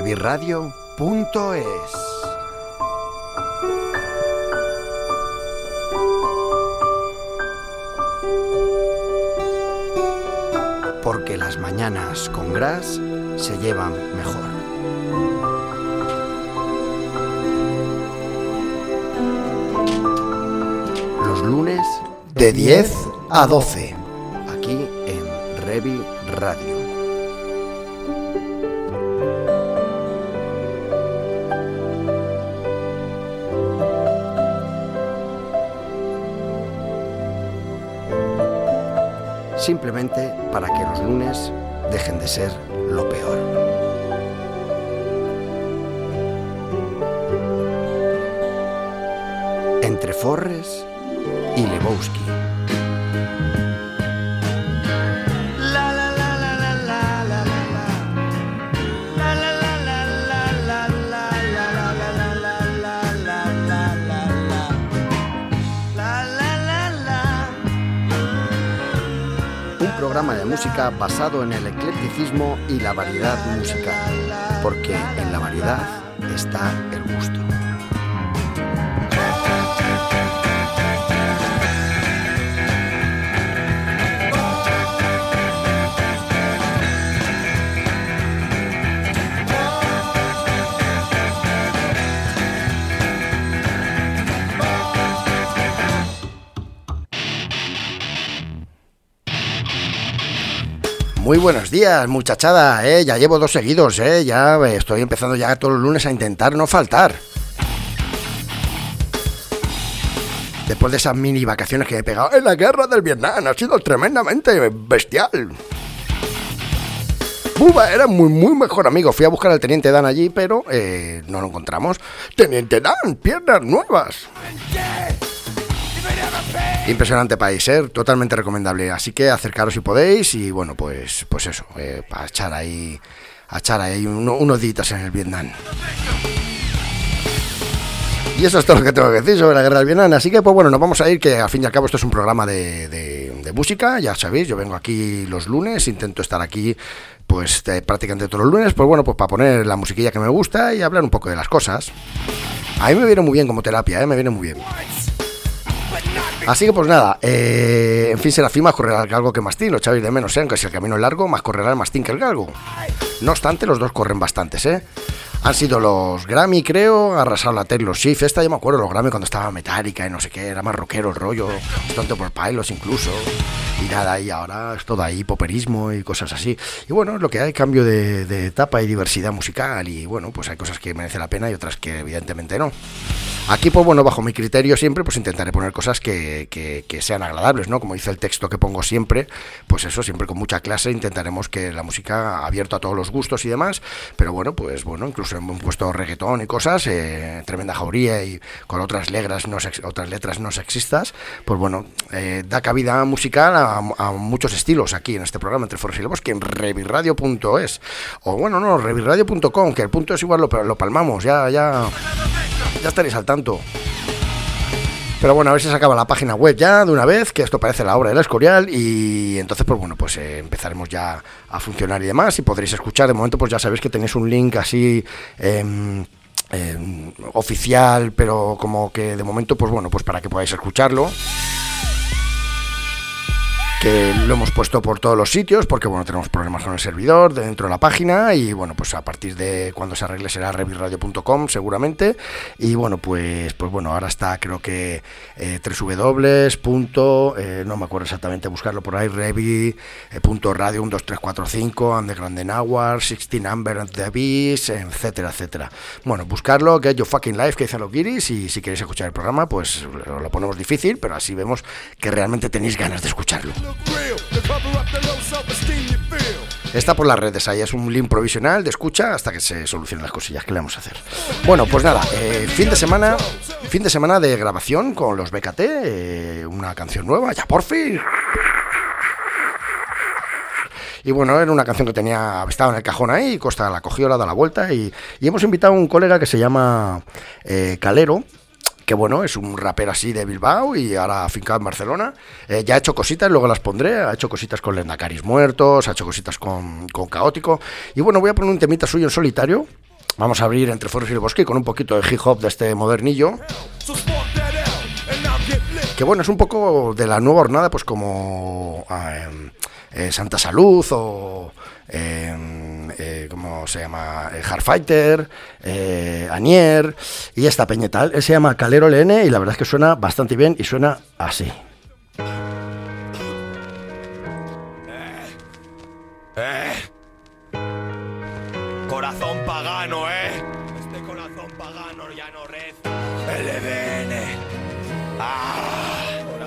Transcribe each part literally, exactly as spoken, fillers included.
rebirradio punto es. Porque las mañanas con Gras se llevan mejor. Los lunes de diez a doce, aquí en Revi Radio. Simplemente para que los lunes dejen de ser lo peor. Entre Forres y Lebowski. Programa de música basado en el eclecticismo y la variedad musical, porque en la variedad está el gusto. Muy buenos días, muchachada, ¿eh? Ya llevo dos seguidos, ¿eh? Ya estoy empezando ya todos los lunes a intentar no faltar. Después de esas mini vacaciones que he pegado en la guerra del Vietnam, ha sido tremendamente bestial. Buba era muy, muy mejor amigo. Fui a buscar al Teniente Dan allí, pero eh, no lo encontramos. Teniente Dan, piernas nuevas. Impresionante país, ¿eh? Totalmente recomendable. Así que acercaros si podéis y bueno, pues pues eso, eh, para echar ahí, a echar ahí uno, unos días en el Vietnam. Y eso es todo lo que tengo que decir sobre la guerra del Vietnam. Así que pues bueno, nos vamos a ir, que al fin y al cabo esto es un programa de, de, de música, ya sabéis, yo vengo aquí los lunes, intento estar aquí pues de, prácticamente todos los lunes, pues bueno, pues para poner la musiquilla que me gusta y hablar un poco de las cosas. A mí me viene muy bien como terapia, ¿eh? Me viene muy bien. Así que pues nada, eh, en fin, Serafín más correrá el galgo que mastín, lo echáis de menos, ¿eh? Aunque si el camino es largo, más correrá el mastín que el galgo. No obstante, los dos corren bastantes, ¿eh? Han sido los Grammy, creo, arrasaron la Taylor Swift. Esta yo me acuerdo, los Grammy cuando estaba Metallica y no sé qué, era más rockero el rollo, Stone Temple Pilots incluso. Y nada, y ahora es todo ahí, poperismo y cosas así. Y bueno, es lo que hay, cambio de, de etapa y diversidad musical. Y bueno, pues hay cosas que merecen la pena y otras que evidentemente no. Aquí, pues bueno, bajo mi criterio siempre, pues intentaré poner cosas que, que, que sean agradables, ¿no? Como dice el texto que pongo siempre, pues eso, siempre con mucha clase intentaremos que la música abierta a todos los gustos y demás. Pero bueno, pues bueno, incluso hemos puesto reggaetón y cosas, eh, tremenda jauría y con otras letras no, sex, otras letras no sexistas, pues bueno, eh, da cabida musical a, a muchos estilos aquí en este programa Entre Forres y Lebowski, en rebirradio punto es, o bueno, no, rebirradio punto com, que el punto es igual, lo, lo palmamos, ya, ya, ya estaréis al tanto. Pero bueno, a ver si se acaba la página web ya de una vez, que esto parece la obra del Escorial, y entonces pues bueno, pues eh, empezaremos ya a funcionar y demás, y podréis escuchar. De momento pues ya sabéis que tenéis un link así eh, eh, oficial, pero como que de momento pues bueno, pues para que podáis escucharlo, que lo hemos puesto por todos los sitios, porque bueno, tenemos problemas con el servidor dentro de la página, y bueno, pues a partir de cuando se arregle será rebirradio punto com seguramente, y bueno, pues pues bueno, ahora está, creo que eh, www. Eh, no me acuerdo exactamente, buscarlo por ahí, revi punto radio uno dos tres cuatro cinco, Underground Hour, sixteen Number of the Beast, etcétera, etcétera. Bueno, buscarlo, Get Your Fucking Life, que dicen los guiris, y si queréis escuchar el programa, pues lo, lo ponemos difícil, pero así vemos que realmente tenéis ganas de escucharlo. Está por las redes, ahí es un link provisional de escucha hasta que se solucionen las cosillas que le vamos a hacer. Bueno, pues nada, eh, fin de semana fin de semana de grabación con los B K T, eh, una canción nueva, ya por fin. Y bueno, era una canción que tenía, estaba en el cajón ahí, Costa la cogió, la da la vuelta, y, y hemos invitado a un colega que se llama eh, Calero, que bueno, es un rapero así de Bilbao y ahora afincado en Barcelona. Eh, ya ha hecho cositas, luego las pondré, ha hecho cositas con Lendacaris Muertos, ha hecho cositas con, con Caótico. Y bueno, voy a poner un temita suyo en solitario, Vamos a abrir entre Forest y Lebowski con un poquito de hip hop de este modernillo. Que bueno, es un poco de la nueva hornada, pues como eh, eh, Santa Salud o... Eh, eh, ¿cómo se llama? Eh, Hardfighter, eh, Anier y esta peñeta. Él se llama Calero L N y la verdad es que suena bastante bien y suena así. Eh, eh. Corazón pagano, eh. Este corazón pagano ya no reza. L D N. Ah.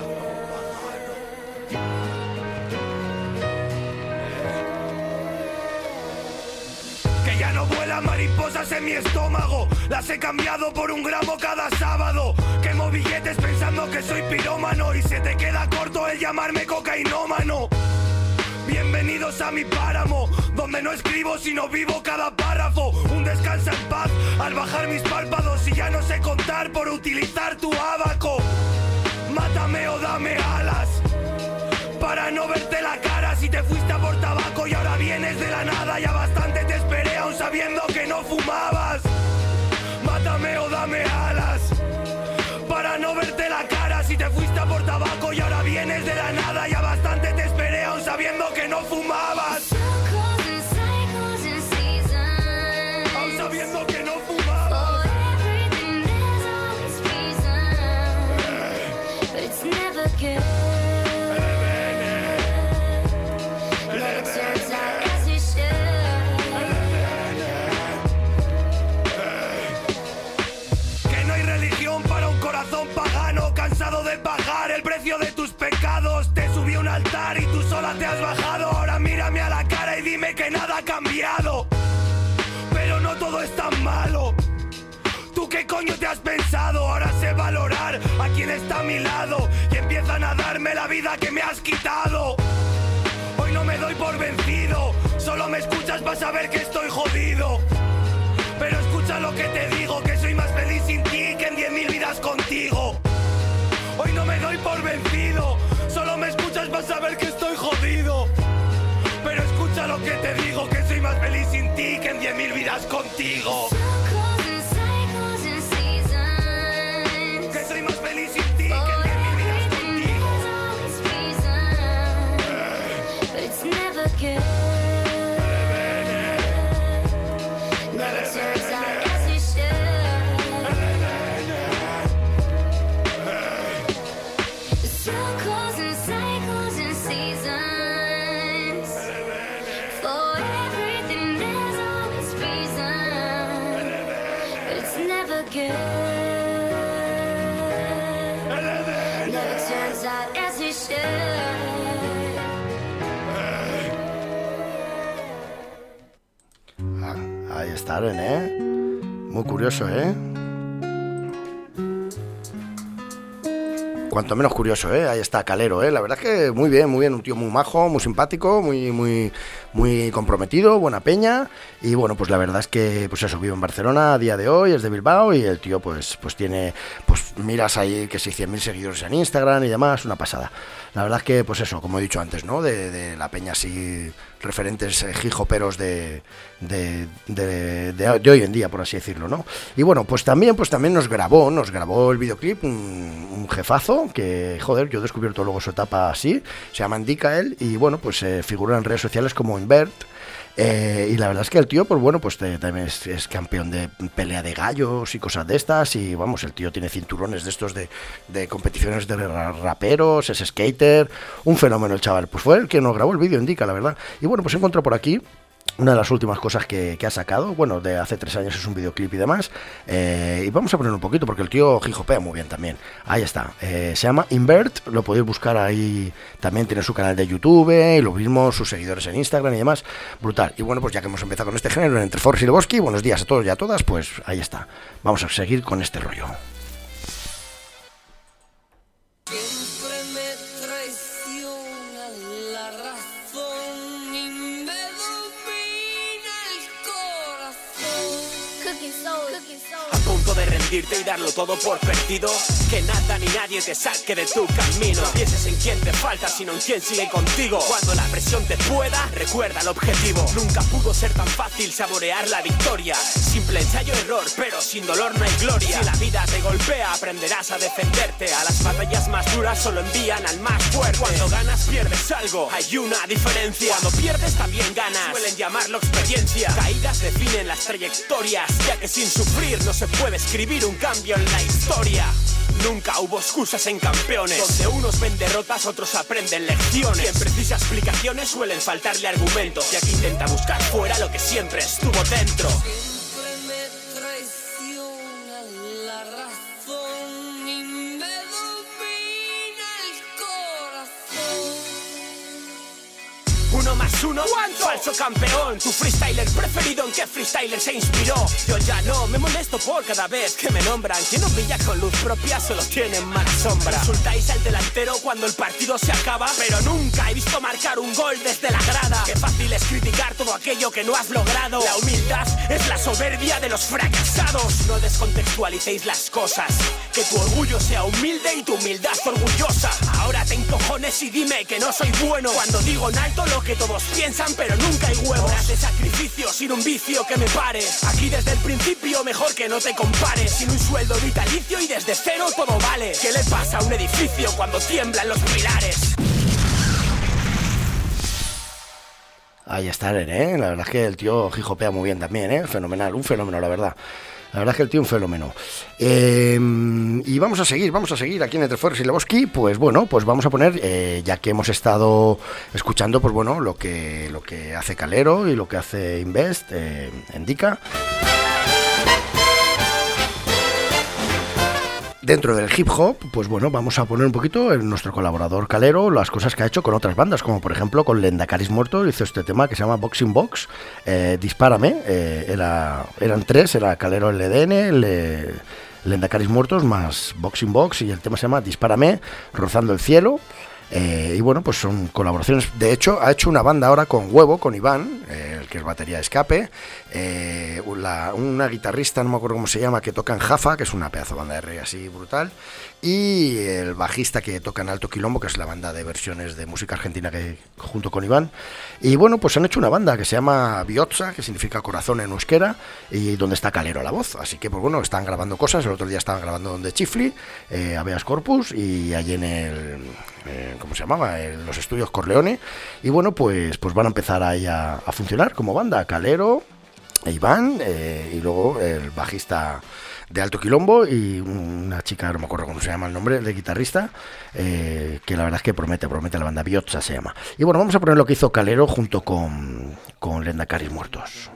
Ya no vuelan mariposas en mi estómago. Las he cambiado por un gramo cada sábado. Quemo billetes pensando que soy pirómano. Y se te queda corto el llamarme cocainómano. Bienvenidos a mi páramo, donde no escribo sino vivo cada párrafo. Un descansa en paz al bajar mis párpados. Y ya no sé contar por utilizar tu abaco. Mátame o dame alas para no verte la cara. Si te fuiste a por tabaco y ahora vienes de la nada. Ya bastante te esperé aún sabiendo que no fumabas. Mátame o dame alas para no verte la cara. Si te fuiste a por tabaco y ahora vienes de la nada. Ya bastante te esperé aún sabiendo que no fumabas. Aún sabiendo que no fumabas. Cansado de pagar el precio de tus pecados. Te subí a un altar y tú sola te has bajado. Ahora mírame a la cara y dime que nada ha cambiado. Pero no todo es tan malo. ¿Tú qué coño te has pensado? Ahora sé valorar a quien está a mi lado y empiezan a darme la vida que me has quitado. Hoy no me doy por vencido. Solo me escuchas para saber que estoy jodido. Pero escucha lo que te digo, que soy más feliz sin ti que en diez mil vidas contigo. Hoy no me doy por vencido, solo me escuchas para saber que estoy jodido. Pero escucha lo que te digo, que soy más feliz sin ti que en diez mil vidas contigo. Que soy más feliz sin ti que en diez mil vidas contigo. Ah, ahí está, ¿eh? Muy curioso, ¿eh? Cuanto menos curioso, ¿eh? Ahí está Calero, ¿eh? La verdad es que muy bien, muy bien, un tío muy majo, muy simpático, muy muy muy comprometido, buena peña. Y bueno, pues la verdad es que, pues eso, vive en Barcelona a día de hoy, es de Bilbao y el tío pues pues tiene, pues miras ahí que sí, cien mil seguidores en Instagram y demás, una pasada. La verdad es que, pues eso, como he dicho antes, ¿no? De, de la peña así, referentes eh, hijoperos de de, de, de de hoy en día, por así decirlo, ¿no? Y bueno, pues también, pues también nos grabó, nos grabó el videoclip un, un jefazo que, joder, yo he descubierto luego su etapa así, se llama Indicael y bueno, pues eh, figura en redes sociales como Invert. Eh, y la verdad es que el tío, pues bueno, pues te, también es, es campeón de pelea de gallos y cosas de estas. Y vamos, el tío tiene cinturones de estos de, de competiciones de raperos, es skater, un fenómeno el chaval. Pues fue el que nos grabó el vídeo, Indica, la verdad. Y bueno, pues encontró por aquí una de las últimas cosas que, que ha sacado, bueno, de hace tres años es un videoclip y demás, eh, y vamos a poner un poquito porque el tío jijopea muy bien también. Ahí está, eh, se llama Invert, lo podéis buscar ahí, también tiene su canal de YouTube y lo mismo, sus seguidores en Instagram y demás, brutal. Y bueno, pues ya que hemos empezado con este género en Entre Forest y Lebowski, buenos días a todos y a todas, pues ahí está, vamos a seguir con este rollo. A punto de rendir rendirte y darlo todo por perdido. Que nada ni nadie te saque de tu camino. No pienses en quién te falta, sino en quién sigue contigo. Cuando la presión te pueda, recuerda el objetivo. Nunca pudo ser tan fácil saborear la victoria. Simple ensayo-error, pero sin dolor no hay gloria. Si la vida te golpea, aprenderás a defenderte. A las batallas más duras solo envían al más fuerte. Cuando ganas pierdes algo, hay una diferencia. Cuando pierdes también ganas, suelen llamarlo experiencia. Caídas definen las trayectorias, ya que sin sufrir no se puede escribir un cambio en la historia. Nunca hubo excusas en campeones. Donde unos ven derrotas, otros aprenden lecciones. Quien precisa explicaciones suelen faltarle argumentos. Y aquí intenta buscar fuera lo que siempre estuvo dentro. Siempre me traiciona la razón y me domina el corazón. Uno más uno, ¿cuánto? Falso campeón. Tu freestyler preferido, ¿en qué freestyler se inspiró? Yo ya no me molesto por cada vez que me nombran. Quien no brilla con luz propia solo tiene mala sombra. Insultáis al delantero cuando el partido se acaba, pero nunca he visto marcar un gol desde la grada. Qué fácil es criticar todo aquello que no has logrado. La humildad es la soberbia de los fracasados. No descontextualicéis las cosas. Que tu orgullo sea humilde y tu humildad orgullosa. Ahora te encojones y dime que no soy bueno. Cuando digo en alto lo que todos piensan, pero nunca hay huevos. Horas de sacrificio sin un vicio que me pare. Aquí desde el principio mejor que no te compares. Sin un sueldo vitalicio y desde cero todo vale. ¿Qué le pasa a un edificio cuando tiemblan los pilares? Ahí está, ¿eh? La verdad es que el tío hijopea muy bien también, ¿eh? Fenomenal, un fenómeno, la verdad. La verdad es que el tío es un fenómeno. Eh, y vamos a seguir, vamos a seguir aquí en Entre Fuertes y Lebowski. Pues bueno, pues vamos a poner, eh, ya que hemos estado escuchando, pues bueno, lo que, lo que hace Calero y lo que hace Invest, eh, Indica. Dentro del hip hop, pues bueno, vamos a poner un poquito en nuestro colaborador Calero las cosas que ha hecho con otras bandas, como por ejemplo con Lendacaris Muertos hizo este tema que se llama Boxing Box, eh, Dispárame, eh, era, eran tres, era Calero L D N, le, Lendacaris Muertos más Boxing Box y el tema se llama Dispárame, Rozando el Cielo. Eh, y bueno, pues son colaboraciones. De hecho, ha hecho una banda ahora con Huevo, con Iván, eh, el que es batería de Escape, eh, la, una guitarrista, no me acuerdo cómo se llama, que toca en Jafa, que es una pedazo de banda de reggae así brutal, y el bajista que toca en Alto Quilombo, que es la banda de versiones de música argentina que junto con Iván. Y bueno, pues han hecho una banda que se llama Biotza, que significa corazón en euskera, y donde está Calero a la voz. Así que pues bueno, están grabando cosas. El otro día estaban grabando donde Chifli, eh, Habeas Corpus, y allí en el... Eh, ¿cómo se llamaba? En los estudios Corleone. Y bueno, pues, pues van a empezar ahí a, a funcionar como banda. Calero, Iván, eh, y luego el bajista de Alto Quilombo y una chica, no me acuerdo cómo se llama el nombre, de guitarrista, eh, que la verdad es que promete, promete la banda, Biotza se llama. Y bueno, vamos a poner lo que hizo Calero junto con, con Lendacaris Muertos.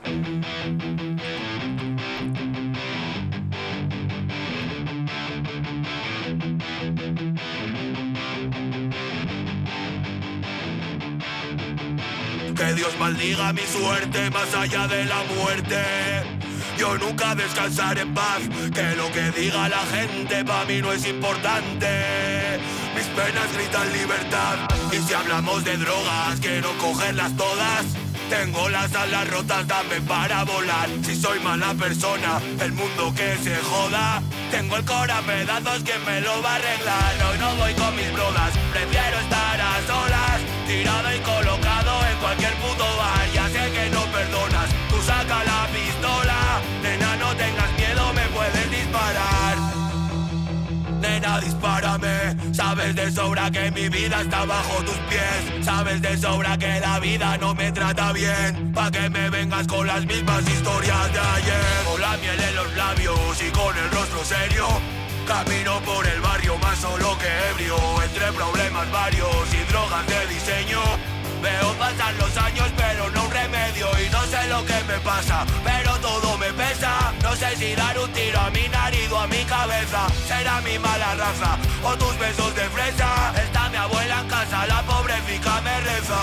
Que Dios maldiga mi suerte más allá de la muerte. Yo nunca descansaré en paz, que lo que diga la gente pa' mí no es importante. Mis penas gritan libertad, y si hablamos de drogas quiero cogerlas todas. Tengo las alas rotas, dame para volar. Si soy mala persona, el mundo que se joda. Tengo el cora a pedazos, ¿quién me lo va a arreglar? Hoy no voy con mis brodas, prefiero estar a solas, tirado y colocado en cualquier puto bar. Ya sé que no perdonas, tú saca la pistola. Nena, no tengas miedo, me puedes disparar. Nena, dispárame. Sabes de sobra que mi vida está bajo tus pies. Sabes de sobra que la vida no me trata bien. Pa' que me vengas con las mismas historias de ayer. Con la miel en los labios y con el rostro serio. Camino por el barrio más solo que ebrio. Entre problemas varios y drogas de diseño. Veo pasar los años pero no un remedio. Y no sé lo que me pasa, pero todo me pesa. No sé si dar un tiro a mi nariz o a mi cabeza. Será mi mala raza o tus besos de fresa. Está mi abuela en casa, la pobre fica me reza.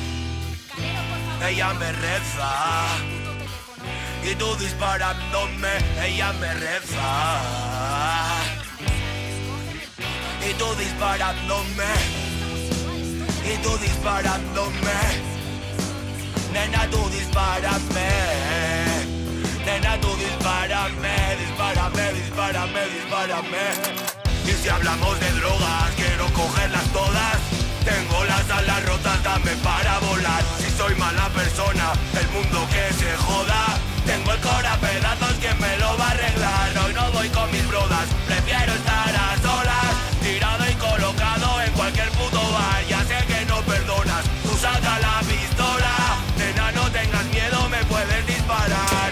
Ella me reza. Y tú disparándome, ella me reza. Y tú disparándome. Y tú disparándome. Nena, tú dispárame. Nena, tú dispárame. Dispárame, dispárame. dispárame, dispárame. Y si hablamos de drogas, quiero cogerlas todas. Tengo las alas rotas, dame para volar. Si soy mala persona, el mundo que se joda. Tengo el cora a pedazos, ¿quién me lo va a arreglar? Hoy no voy con mis brodas, prefiero estar a solas. Tirado y colocado en cualquier puto bar. Ya sé que no perdonas, tú saca la pistola. Nena, no tengas miedo, me puedes disparar.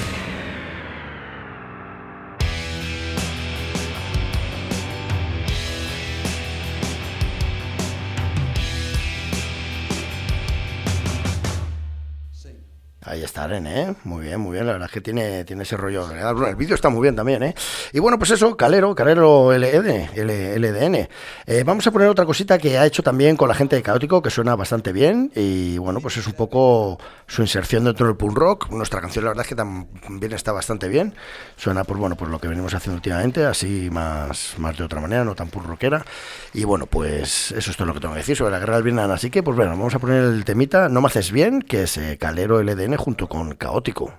Ahí está Arene, ¿eh? Muy bien, muy bien, la verdad es que tiene, tiene ese rollo. El vídeo está muy bien también, ¿eh? Y bueno, pues eso, Calero, Calero L E D, L D N. Eh, vamos a poner otra cosita que ha hecho también con la gente de Caótico, que suena bastante bien, y bueno, pues es un poco su inserción dentro del punk rock. Nuestra canción la verdad es que también está bastante bien. Suena, pues bueno, pues lo que venimos haciendo últimamente, así más, más de otra manera, no tan punk rockera. Y bueno, pues eso es todo lo que tengo que decir sobre la guerra del Vietnam. Así que, pues bueno, vamos a poner el temita No me haces bien, que es eh, Calero L D N junto con Caótico.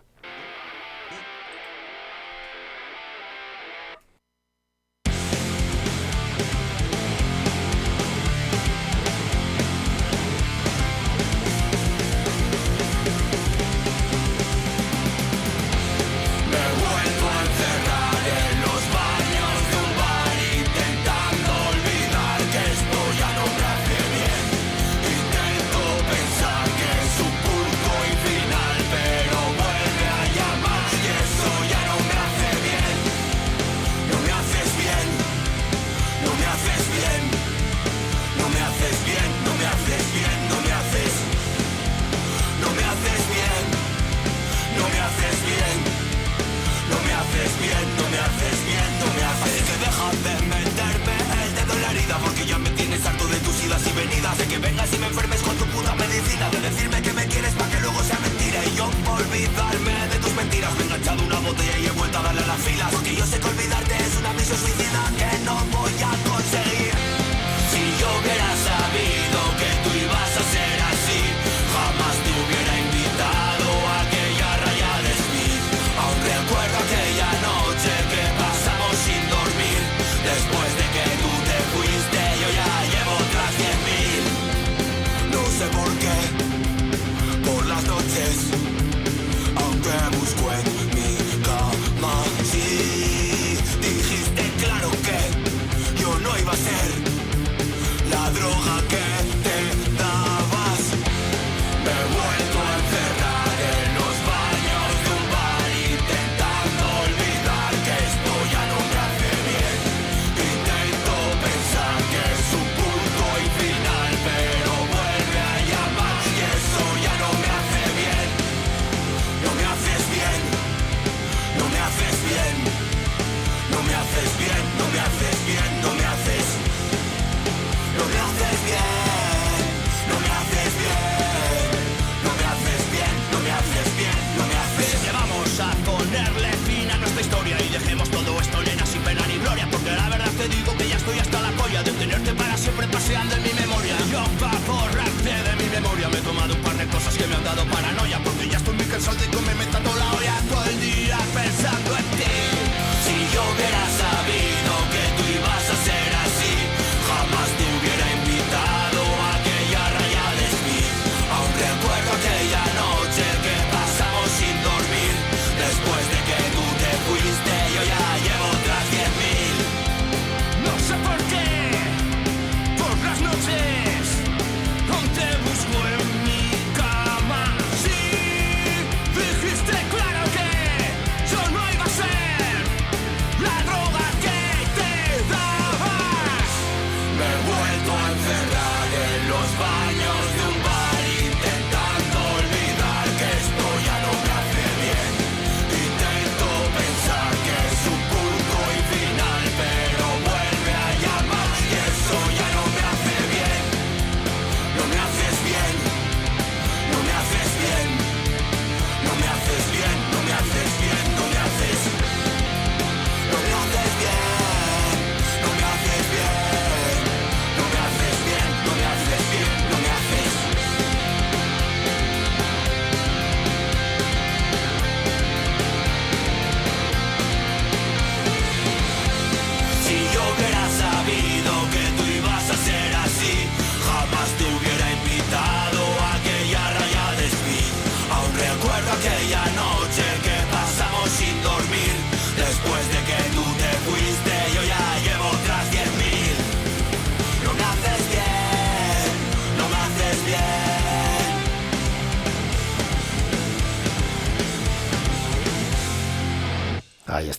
No sé por qué, por las noches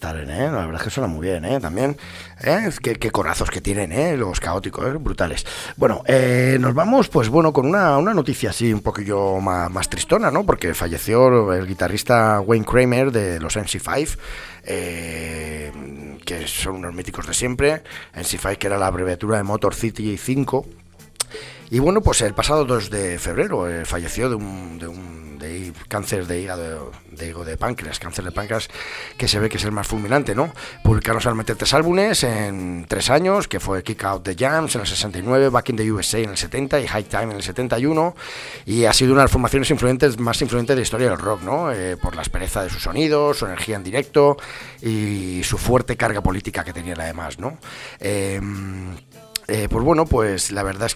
Staren, ¿eh? La verdad es que suena muy bien, ¿eh? También, ¿eh? Qué, qué corazos que tienen, ¿eh? Los Caóticos, ¿eh? Brutales. Bueno, eh, nos vamos, pues bueno, con una, una noticia así un poquillo más, más tristona, ¿no? Porque falleció el guitarrista Wayne Kramer de los M C cinco, eh, que son unos míticos de siempre. M C cinco, que era la abreviatura de Motor City cinco. Y bueno, pues el pasado dos de febrero eh, falleció de un, de un de cáncer de hígado, de hígado de páncreas, cáncer de páncreas, que se ve que es el más fulminante, ¿no? Publicaron solamente tres álbumes en tres años, que fue Kick Out the Jams en el sesenta y nueve, Back in the U S A en el setenta y High Time en el setenta y uno, y ha sido una de las formaciones influyentes, más influyentes de la historia del rock, ¿no? Eh, por la aspereza de sus sonidos, su energía en directo y su fuerte carga política que tenían además, ¿no? Eh, Eh, pues bueno, pues la verdad es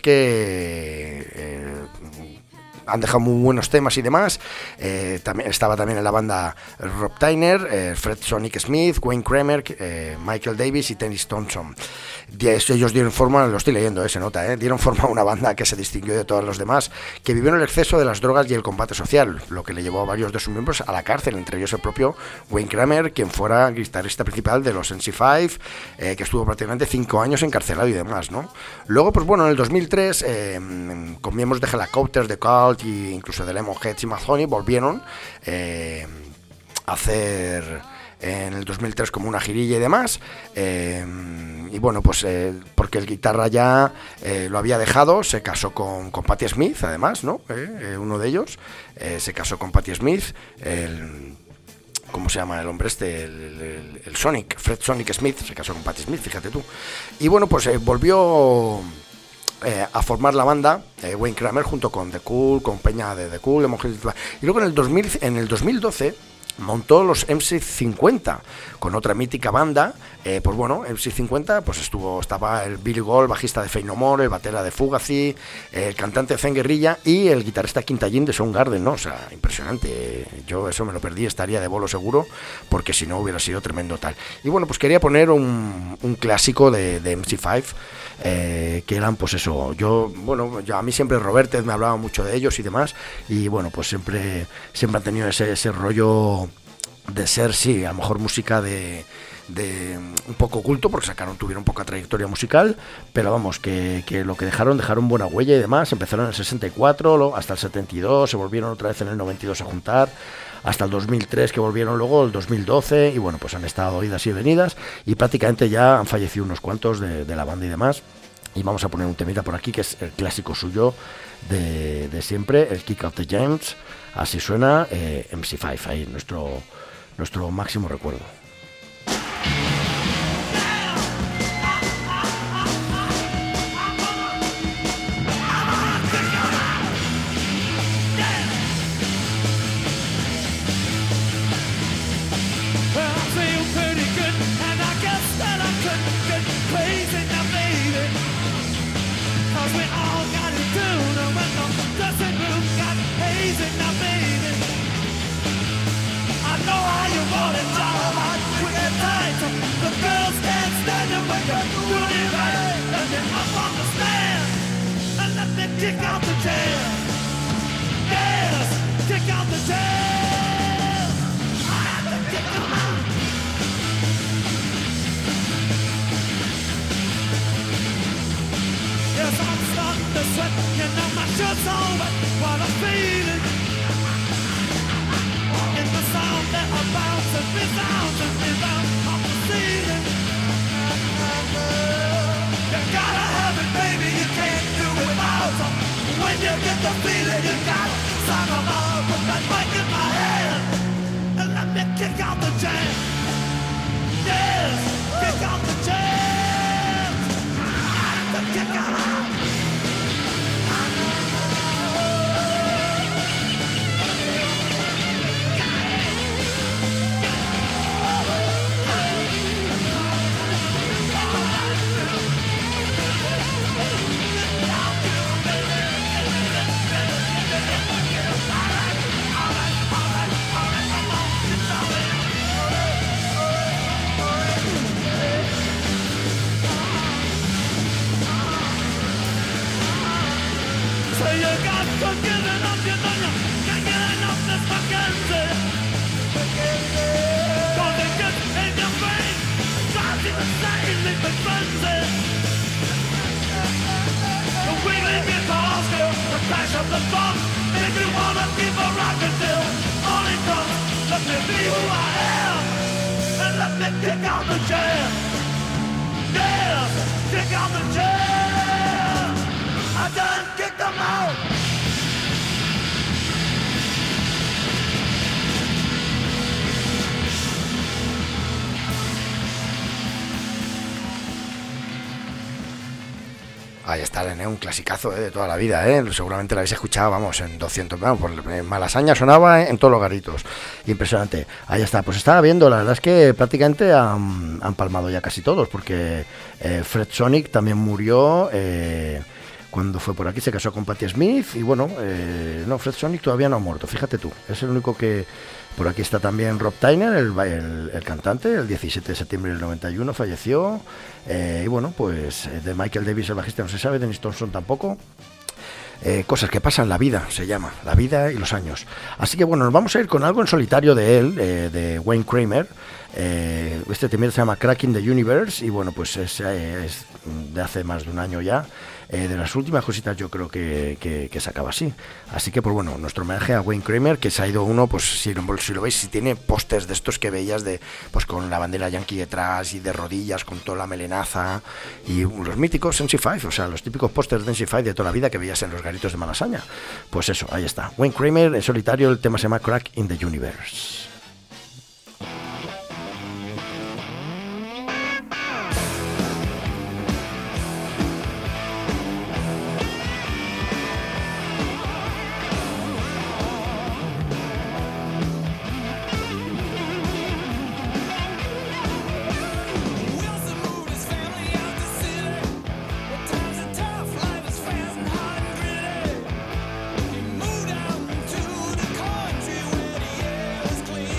que eh, han dejado muy buenos temas y demás. Eh, también estaba también en la banda Rob Tyner, eh, Fred Sonic Smith, Wayne Kramer, eh, Michael Davis y Dennis Thompson. Ellos dieron forma, lo estoy leyendo, eh, se nota, eh, dieron forma a una banda que se distinguió de todos los demás, que vivió en el exceso de las drogas y el combate social, lo que le llevó a varios de sus miembros a la cárcel, entre ellos el propio Wayne Kramer, quien fuera guitarrista principal de los M C cinco, eh, que estuvo prácticamente cinco años encarcelado y demás, ¿no? Luego, pues bueno, en el dos mil tres, eh, con miembros de Helicopters, de Cult e incluso de Lemonheads y Mahoney, volvieron eh, a hacer en el dos mil tres como una girilla y demás, eh, y bueno, pues eh, porque el guitarra ya eh, lo había dejado, se casó con, con Patti Smith, además, ¿no? Eh, eh, uno de ellos eh, se casó con Patti Smith, el... ¿cómo se llama el hombre este? El, el, el Sonic, Fred Sonic Smith, se casó con Patti Smith, fíjate tú. Y bueno, pues eh, volvió eh, a formar la banda, eh, Wayne Kramer, junto con The Cool, con Peña de The Cool, y luego en el, dos mil, en el dos mil doce montó los M C cincuenta con otra mítica banda. Eh, pues bueno, M C cincuenta, pues estuvo, estaba el Billy Gold, bajista de Faith No More, el batera de Fugazi, el cantante de Zen Guerrilla y el guitarrista Quintallín de Soundgarden, ¿no? O sea, impresionante. Yo eso me lo perdí, estaría de bolo seguro, porque si no hubiera sido tremendo tal. Y bueno, pues quería poner un, un clásico de, de M C cinco, eh, que eran, pues eso, yo, bueno, yo, a mí siempre Robertes me hablaba mucho de ellos y demás, y bueno, pues siempre, siempre han tenido ese, ese rollo de ser, sí, a lo mejor música de, de un poco oculto, porque sacaron, tuvieron poca trayectoria musical, pero vamos, que, que lo que dejaron, dejaron buena huella y demás. Empezaron en el sesenta y cuatro, hasta el setenta y dos, se volvieron otra vez en el noventa y dos a juntar, hasta el dos mil tres, que volvieron luego, el dos mil doce, y bueno, pues han estado idas y venidas, y prácticamente ya han fallecido unos cuantos de, de la banda y demás. Y vamos a poner un temita por aquí, que es el clásico suyo de, de siempre, el Kick Out the Jams. Así suena eh, M C cinco, ahí nuestro, nuestro máximo recuerdo. Kick out the jam. Yes, kick out the jam. I have to kick them out. Yes, I'm starting to sweat. You know my shirt's all wet. What I'm feeling in the sound that I bounce and resounds and resounds off the ceiling. You gotta have it, baby. You can't do it without. When you get the feeling, you got song them all. Put that mic in my hand and let me kick out the jam. Yes, kick out the jam. The kick out. Cause it gets in your insanely defensive. The wiggling guitar still, the crash of the drum. If you wanna keep a rockin' till morning comes, let me be who I am, and let me kick out the jam. Yes, kick out the jam. I done kicked them out. Ahí está, René, un clasicazo ¿eh? de toda la vida, ¿eh? Seguramente lo habéis escuchado, vamos, en doscientos, vamos, por en Malasaña sonaba ¿eh? en todos los garitos, impresionante. Ahí está, pues estaba viendo, la verdad es que prácticamente han, han palmado ya casi todos, porque eh, Fred Sonic también murió eh, cuando fue por aquí, se casó con Patti Smith, y bueno, eh, no, Fred Sonic todavía no ha muerto, fíjate tú, es el único que... Por aquí está también Rob Tyner, el, el, el cantante, el diecisiete de septiembre del noventa y uno falleció. Eh, y bueno, pues de Michael Davis, el bajista, no se sabe, Dennis Thompson tampoco. Eh, cosas que pasan, la vida se llama, la vida y los años. Así que bueno, nos vamos a ir con algo en solitario de él, eh, de Wayne Kramer. Eh, este también se llama Cracking the Universe y bueno, pues es, es de hace más de un año ya. Eh, de las últimas cositas yo creo que, que, que sacaba así. Así que pues bueno, nuestro homenaje a Wayne Kramer, que se ha ido uno, pues si, si lo veis, si tiene pósters de estos que veías de pues con la bandera yankee detrás y de rodillas con toda la melenaza y los míticos N C cinco, o sea, los típicos pósters de N C cinco de toda la vida que veías en los garitos de Malasaña. Pues eso, ahí está. Wayne Kramer en solitario, el tema se llama Crack in the Universe. Moved out to the country where the air is clean.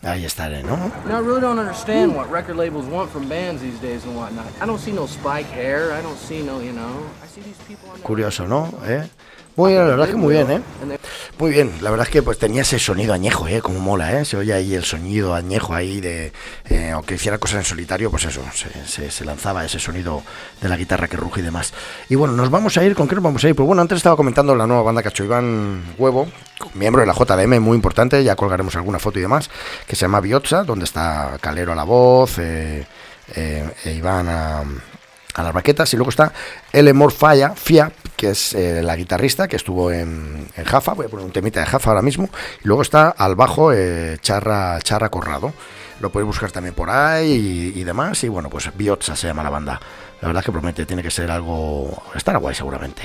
Ahí estaré, ¿no? Now, I really don't understand what record labels want from bands these days and whatnot. I don't see no spike hair. I don't see no, you know. I see these people on. Curioso, ¿no? ¿Eh? Muy bien, la verdad es que muy bien, ¿eh? Muy bien, la verdad es que pues tenía ese sonido añejo, ¿eh? Como mola, ¿eh? Se oye ahí el sonido añejo ahí de... Eh, aunque hiciera cosas en solitario, pues eso, se, se, se lanzaba ese sonido de la guitarra que ruge y demás. Y bueno, nos vamos a ir, ¿con qué nos vamos a ir? Pues bueno, antes estaba comentando la nueva banda que ha hecho Iván Huevo, miembro de la J D M, muy importante, ya colgaremos alguna foto y demás, que se llama Biotsa, donde está Calero a la voz, eh, eh, e Iván a... a las baquetas, y luego está L. Morfaya, Fia, que es eh, la guitarrista que estuvo en, en Jafa. Voy a poner un temita de Jafa ahora mismo, y luego está al bajo eh, Charra, Charra Corrado, lo podéis buscar también por ahí y, y demás, y bueno, pues Biotsa se llama la banda. La verdad que promete, tiene que ser algo, estará guay seguramente.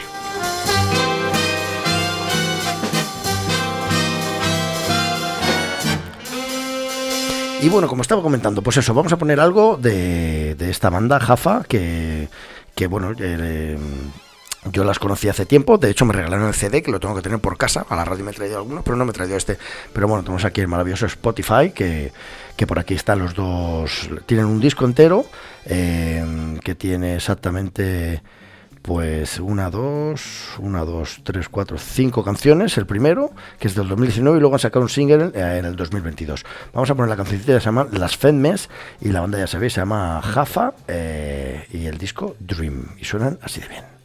Y bueno, como estaba comentando, pues eso, vamos a poner algo de, de esta banda, Jafa, que, que bueno, eh, yo las conocí hace tiempo. De hecho me regalaron el C D, que lo tengo que tener por casa. A la radio me he traído algunos, pero no me he traído este. Pero bueno, tenemos aquí el maravilloso Spotify, que, que por aquí están los dos. Tienen un disco entero, eh, que tiene exactamente... Pues una, dos, una, dos, tres, cuatro, cinco canciones, el primero, que es del dos mil diecinueve, y luego han sacado un single eh, en el dos mil veintidós. Vamos a poner la cancioncita, se llama Las Fedmes, y la banda ya sabéis, se llama Jafa, eh, y el disco Dream, y suenan así de bien.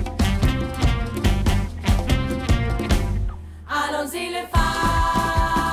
I don't see the fire.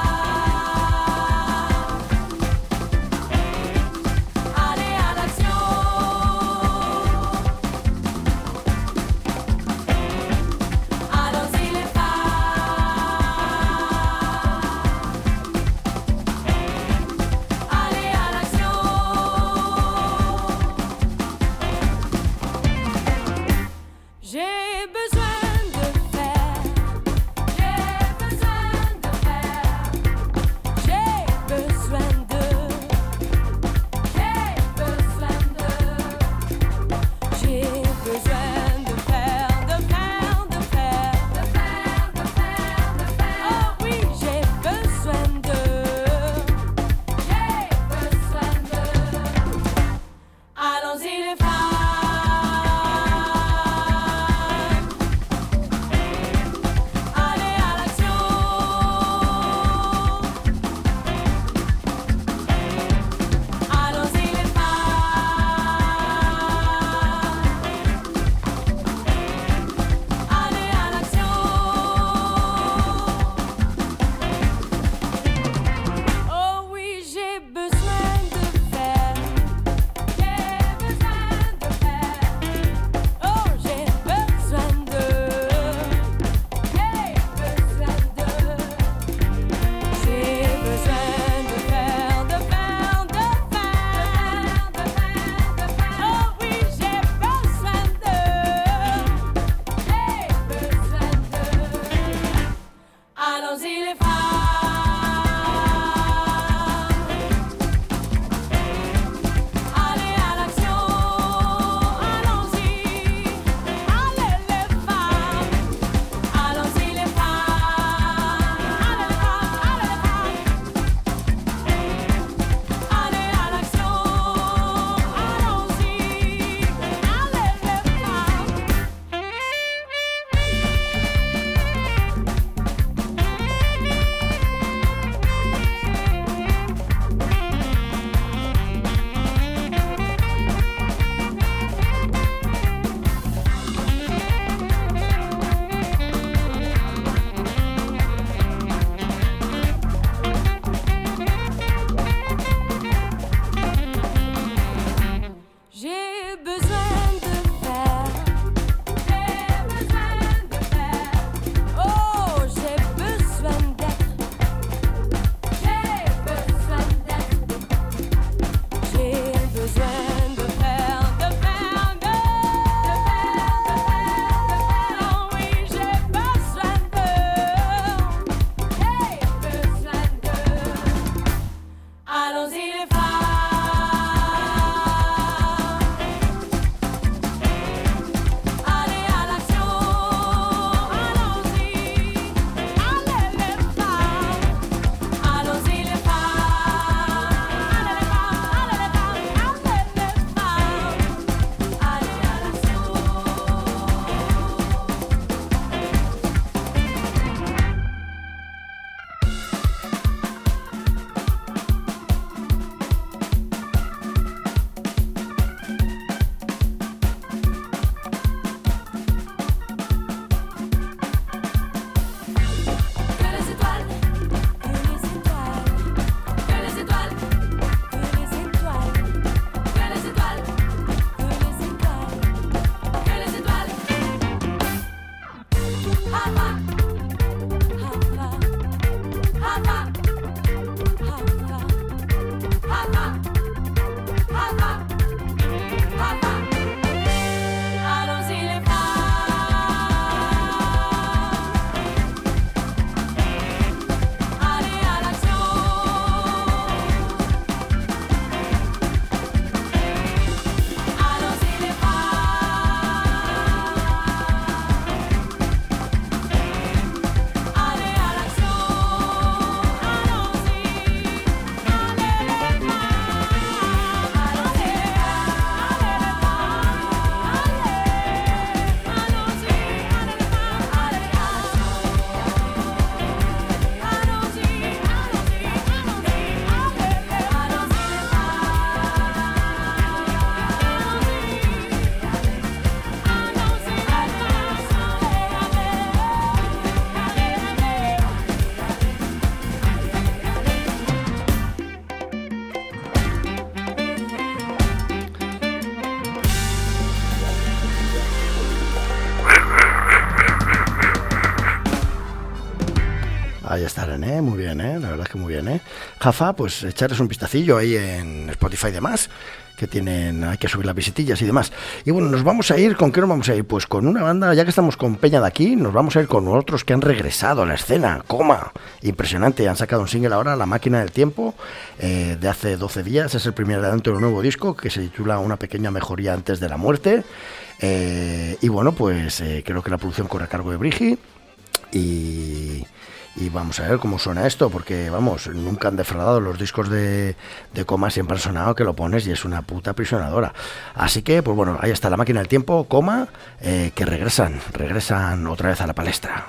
Karen, ¿eh? Muy bien, ¿eh? La verdad es que muy bien, ¿eh? Jafa, pues echarles un vistacillo ahí en Spotify y demás, que tienen, hay que subir las visitillas y demás. Y bueno, nos vamos a ir, ¿con qué nos vamos a ir? Pues con una banda, ya que estamos con Peña de aquí, nos vamos a ir con otros que han regresado a la escena. Coma, impresionante, han sacado un single ahora, La Máquina del Tiempo, eh, de hace doce días, es el primer adelanto de un nuevo disco que se titula Una pequeña mejoría antes de la muerte. Eh, y bueno, pues eh, creo que la producción corre a cargo de Brigi y... Y vamos a ver cómo suena esto, porque, vamos, nunca han defraudado los discos de, de Coma, siempre han sonado que lo pones y es una puta aprisionadora. Así que, pues bueno, ahí está La Máquina del Tiempo, Coma, eh, que regresan, regresan otra vez a la palestra.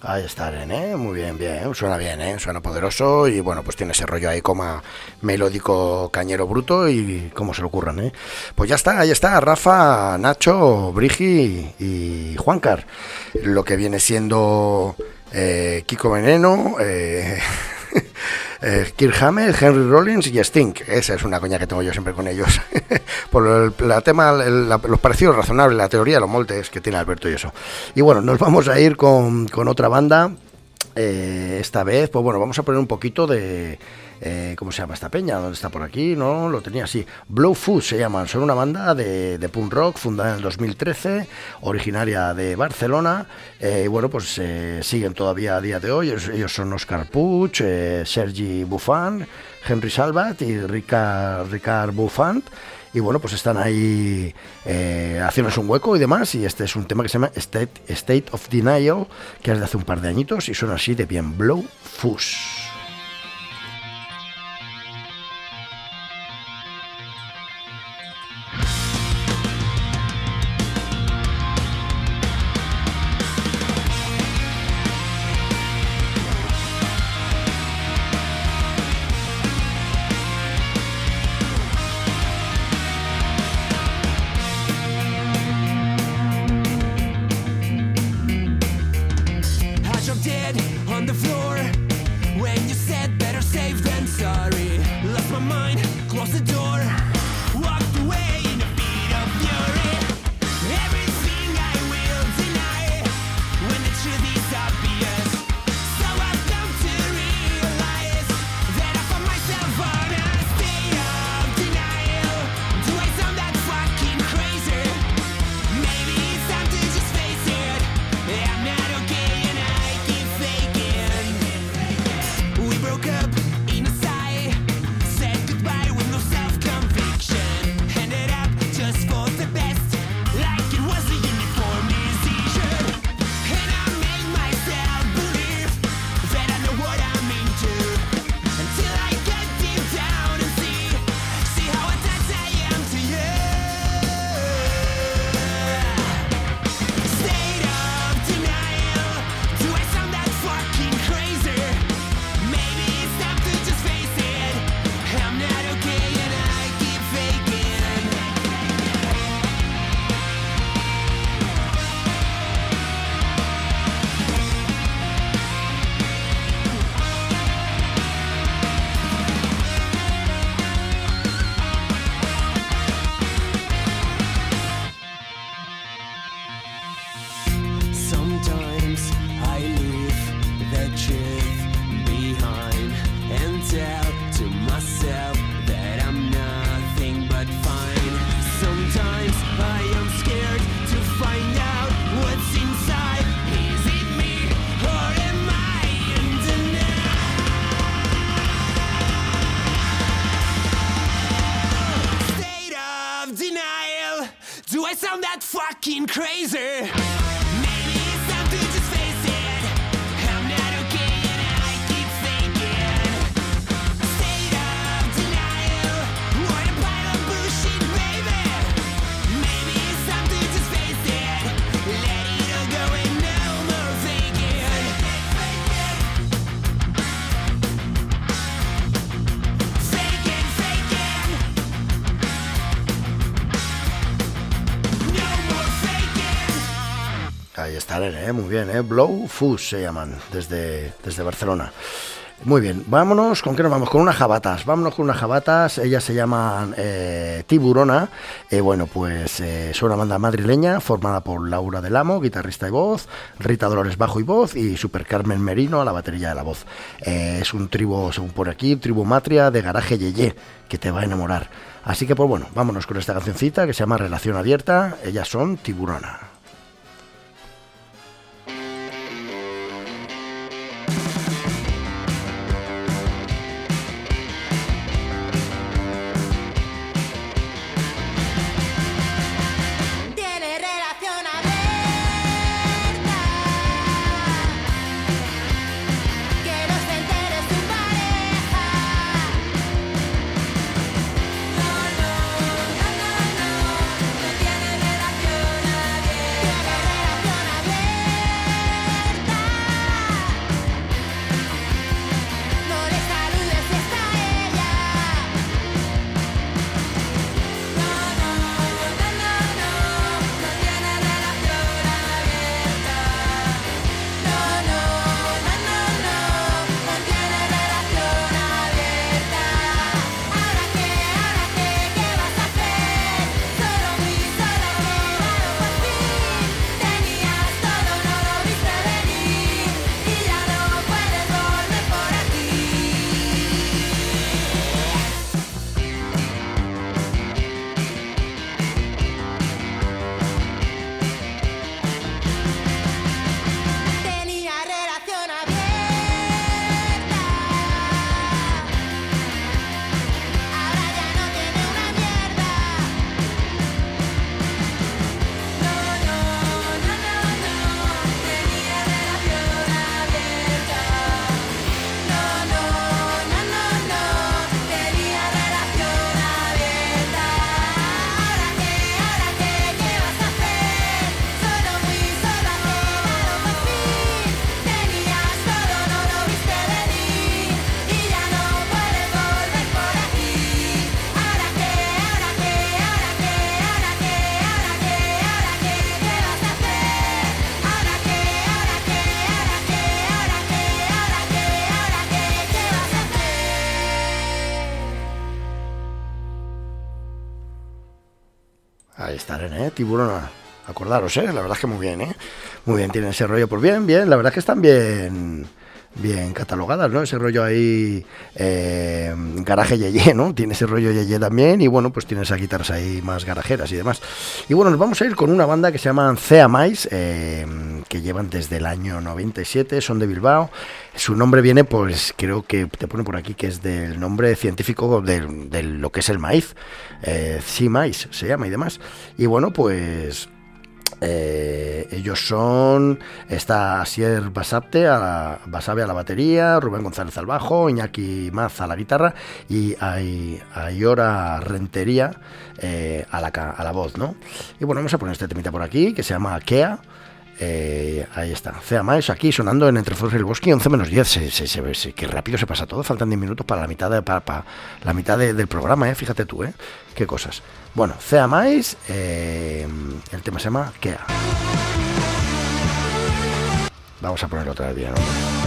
Ahí está, ¿eh? Muy bien, bien, suena bien, ¿eh? Suena poderoso y bueno, pues tiene ese rollo ahí como melódico, cañero, bruto y cómo se lo ocurran, ¿eh? Pues ya está, ahí está, Rafa, Nacho, Brigi y Juancar. Lo que viene siendo eh, Kiko Veneno, eh, eh, Kirk Hammett, Henry Rollins y Sting. Esa es una coña que tengo yo siempre con ellos. Por el, la tema, el, la, los parecidos razonables, la teoría de los moldes que tiene Alberto y eso. Y bueno, nos vamos a ir con, con otra banda. Eh, esta vez, pues bueno, vamos a poner un poquito de... Eh, ¿Cómo se llama esta peña? ¿Dónde está por aquí? No, lo tenía así. Blowfoot se llaman. Son una banda de, de punk rock fundada en el dos mil trece, originaria de Barcelona. Eh, y bueno, pues eh, siguen todavía a día de hoy. Ellos, ellos son Oscar Puig, eh, Sergi Buffant, Henry Salvat y Ricard, Ricard Buffant. Y bueno, pues están ahí eh, haciéndose un hueco y demás. Y este es un tema que se llama State, State of Denial, que es de hace un par de añitos y suena así de bien. Blowfoot. Eh, muy bien, eh. Blowfoot se llaman desde, desde Barcelona. Muy bien, vámonos, ¿con qué nos vamos? Con unas jabatas, vámonos con unas jabatas. Ellas se llaman eh, Tiburona. Eh, bueno, pues eh, son una banda madrileña formada por Laura del Amo, guitarrista y voz, Rita Dolores, bajo y voz, y Super Carmen Merino a la batería de la voz. Eh, es un tribu, según por aquí, tribu matria de garaje yeye, que te va a enamorar. Así que pues bueno, vámonos con esta cancioncita que se llama Relación Abierta. Ellas son Tiburona. Tiene relación abierta. ahí estarán, ¿eh? Tiburón, acordaros, ¿eh? La verdad es que muy bien, ¿eh? Muy bien, tienen ese rollo, pues bien, bien, la verdad es que están bien... bien catalogadas, ¿no? Ese rollo ahí, eh, garaje yeye, ¿no? Tiene ese rollo yeye también y bueno, pues tiene esas guitarras ahí más garajeras y demás. Y bueno, nos vamos a ir con una banda que se llaman Cea Mais, eh, que llevan desde el año noventa y siete, son de Bilbao. Su nombre viene, pues creo que te pone por aquí que es del nombre científico de, de lo que es el maíz, eh, Sea Mais se llama y demás. Y bueno, pues... Eh, ellos son, está Asier Basabe a, la, Basabe a la batería, Rubén González al bajo, Iñaki Maz a la guitarra y Ayora Rentería eh, a, la, a la voz, ¿no? Y bueno, vamos a poner este temita por aquí que se llama Kea. Eh, ahí está, Cea Mais aquí sonando en Entre Fuegos y el Bosque, once menos diez, se, se, se, se, qué rápido se pasa todo, faltan diez minutos para la mitad, de, para, para la mitad de, del programa, eh, fíjate tú, eh, qué cosas. Bueno, Cea Mais, eh, el tema se llama Kea. Vamos a ponerlo otra vez bien, ¿no?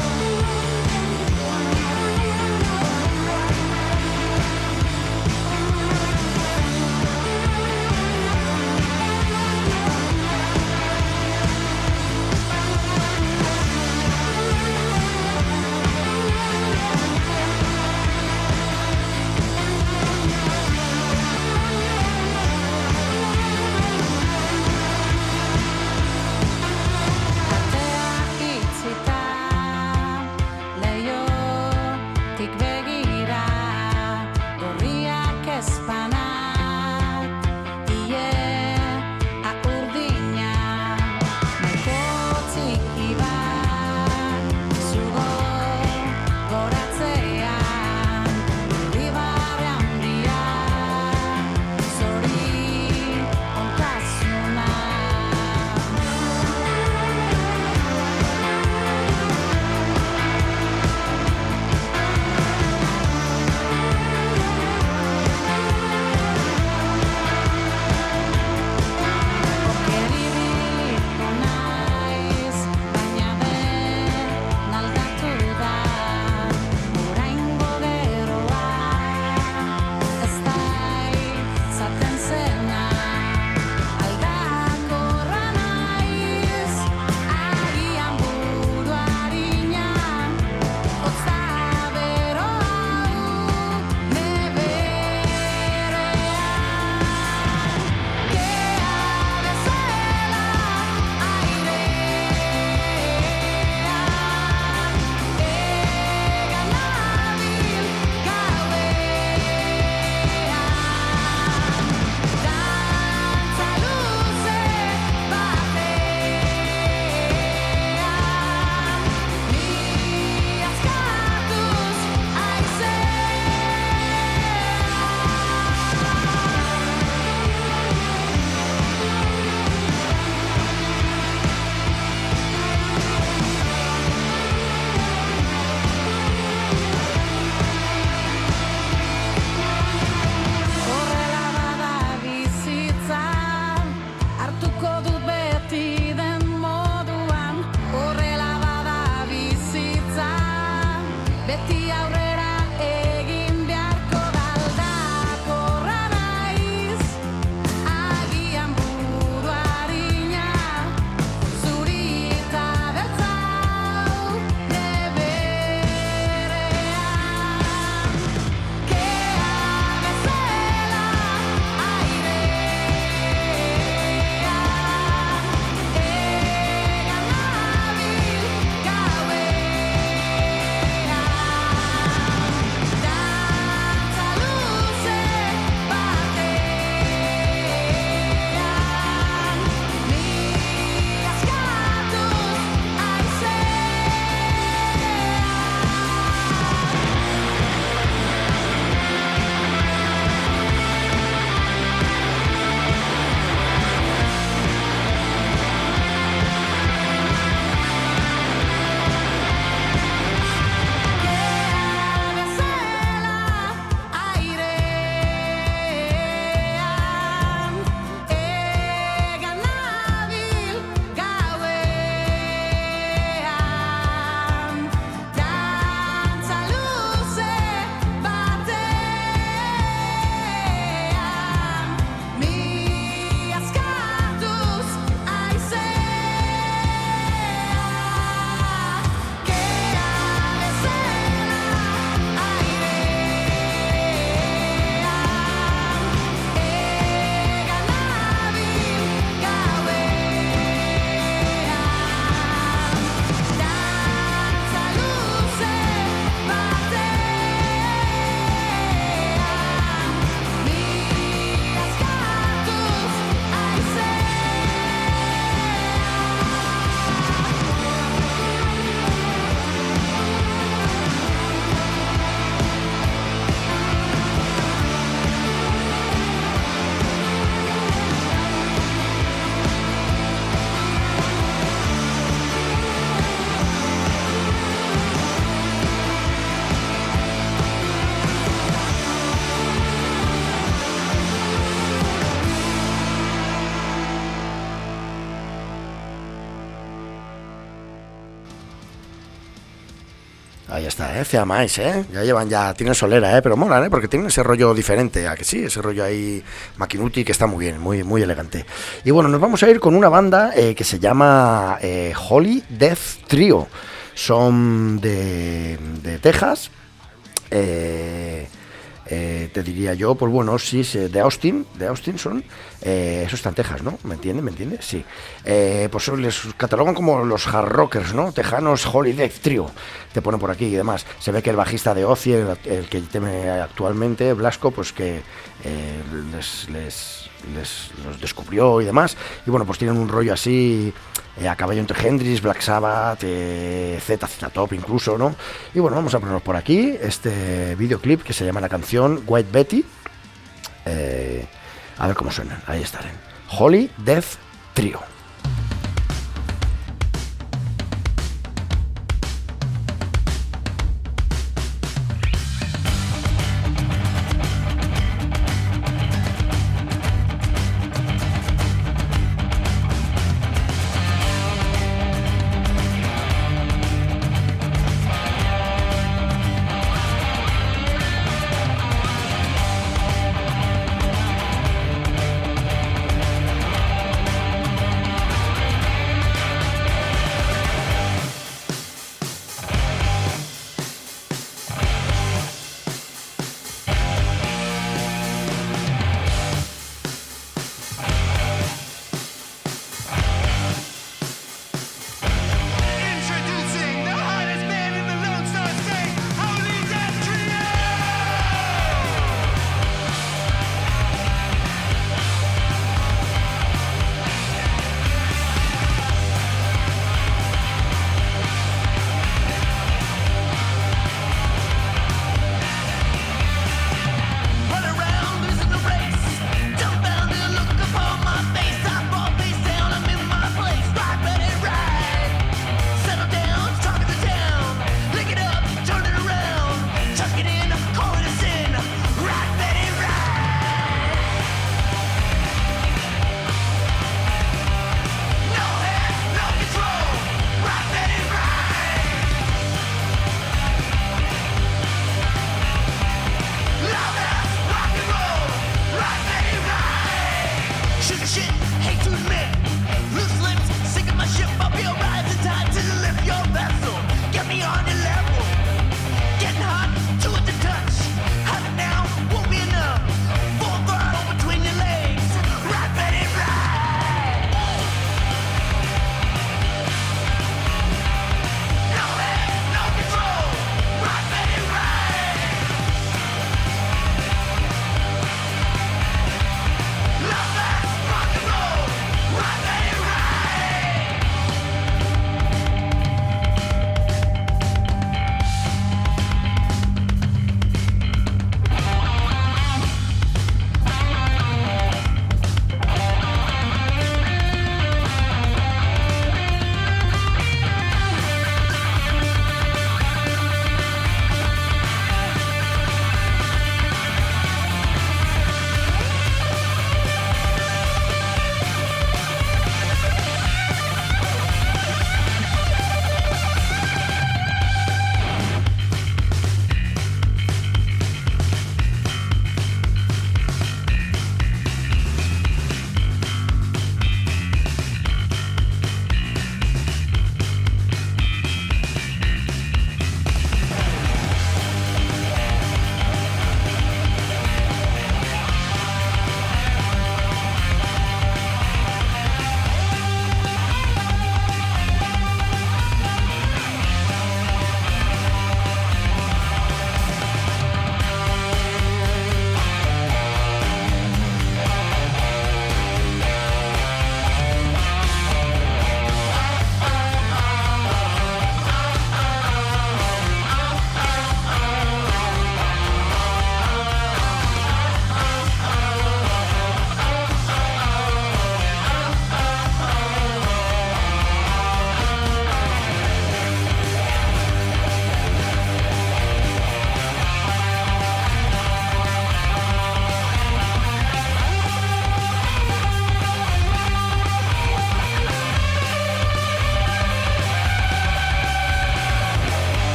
Ahí está, ¿eh? Ceamais, ¿eh? Ya llevan, ya tienen solera, ¿eh? Pero molan, ¿eh? Porque tienen ese rollo diferente, ¿a que sí? Ese rollo ahí Makinuti que está muy bien, muy, muy elegante. Y bueno, nos vamos a ir con una banda eh, que se llama eh, Holy Death Trio. Son de, de Texas. Eh... Eh, te diría yo, pues bueno, sí, de Austin, de Austin son, eh, eso está en Texas, ¿no? ¿Me entiendes? ¿Me entiendes? Sí. Eh, pues les catalogan como los hard rockers, ¿no? Tejanos Holy Death Trio, te ponen por aquí y demás. Se ve que el bajista de Ozzy, el, el que teme actualmente, Blasco, pues que eh, les, les, les los descubrió y demás. Y bueno, pues tienen un rollo así... Eh, a caballo entre Hendrix, Black Sabbath, eh, Z, Z Top incluso, ¿no? Y bueno, vamos a ponernos por aquí este videoclip que se llama la canción White Betty. Eh, a ver cómo suenan, ahí estarán. Holy Death Trio.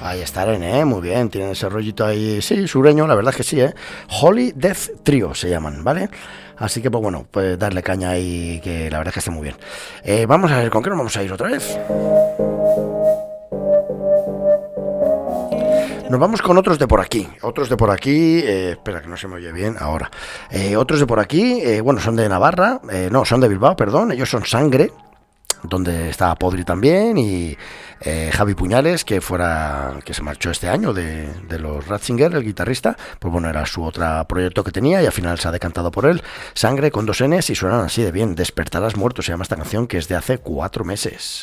Ahí estarán, ¿eh? Muy bien, tienen ese rollito ahí, sí, sureño, la verdad es que sí, ¿eh? Holy Death Trio se llaman, ¿vale? Así que, pues bueno, pues darle caña ahí, que la verdad es que está muy bien. Eh, vamos a ver, ¿con qué nos vamos a ir otra vez? Nos vamos con otros de por aquí, otros de por aquí, eh, espera que no se me oye bien ahora, eh, otros de por aquí, eh, bueno, son de Navarra, eh, no, son de Bilbao, perdón, ellos son Sangre, donde está Podri también, y eh, Javi Puñales, que fuera que se marchó este año de, de los Ratzinger, el guitarrista, pues bueno, era su otro proyecto que tenía y al final se ha decantado por él. Sangre con dos N's y suenan así de bien. Despertarás muerto se llama esta canción, que es de hace cuatro meses.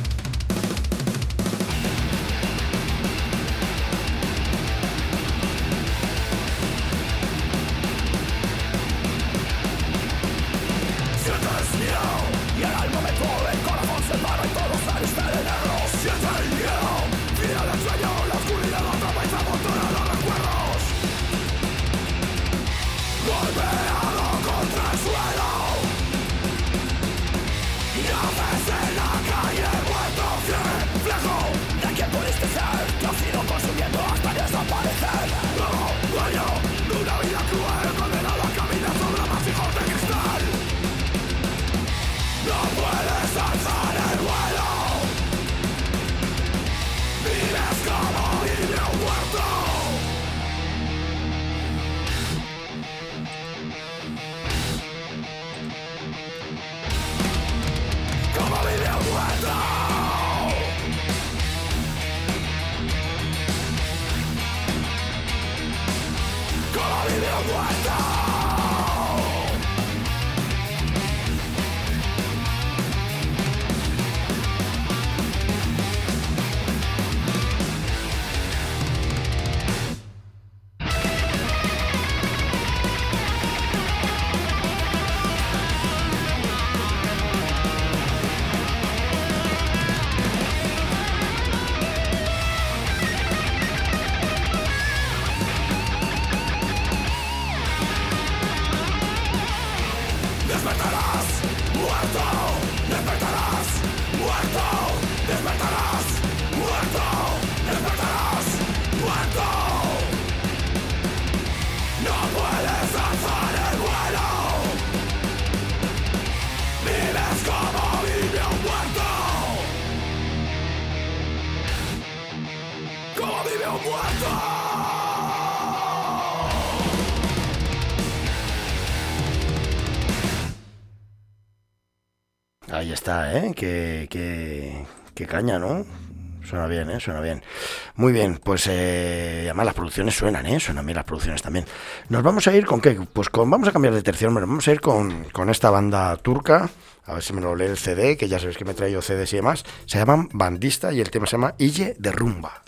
Ahí está, ¿eh? Qué, qué, qué caña, ¿no? Suena bien, ¿eh? Suena bien. Muy bien, pues eh, además las producciones suenan, ¿eh? Suenan bien las producciones también. Nos vamos a ir con qué? Pues con, vamos a cambiar de tercio, hombre. Vamos a ir con, con esta banda turca. A ver si me lo lee el C D, que ya sabéis que me he traído C Ds y demás. Se llaman Bandista y el tema se llama Ille de Rumba.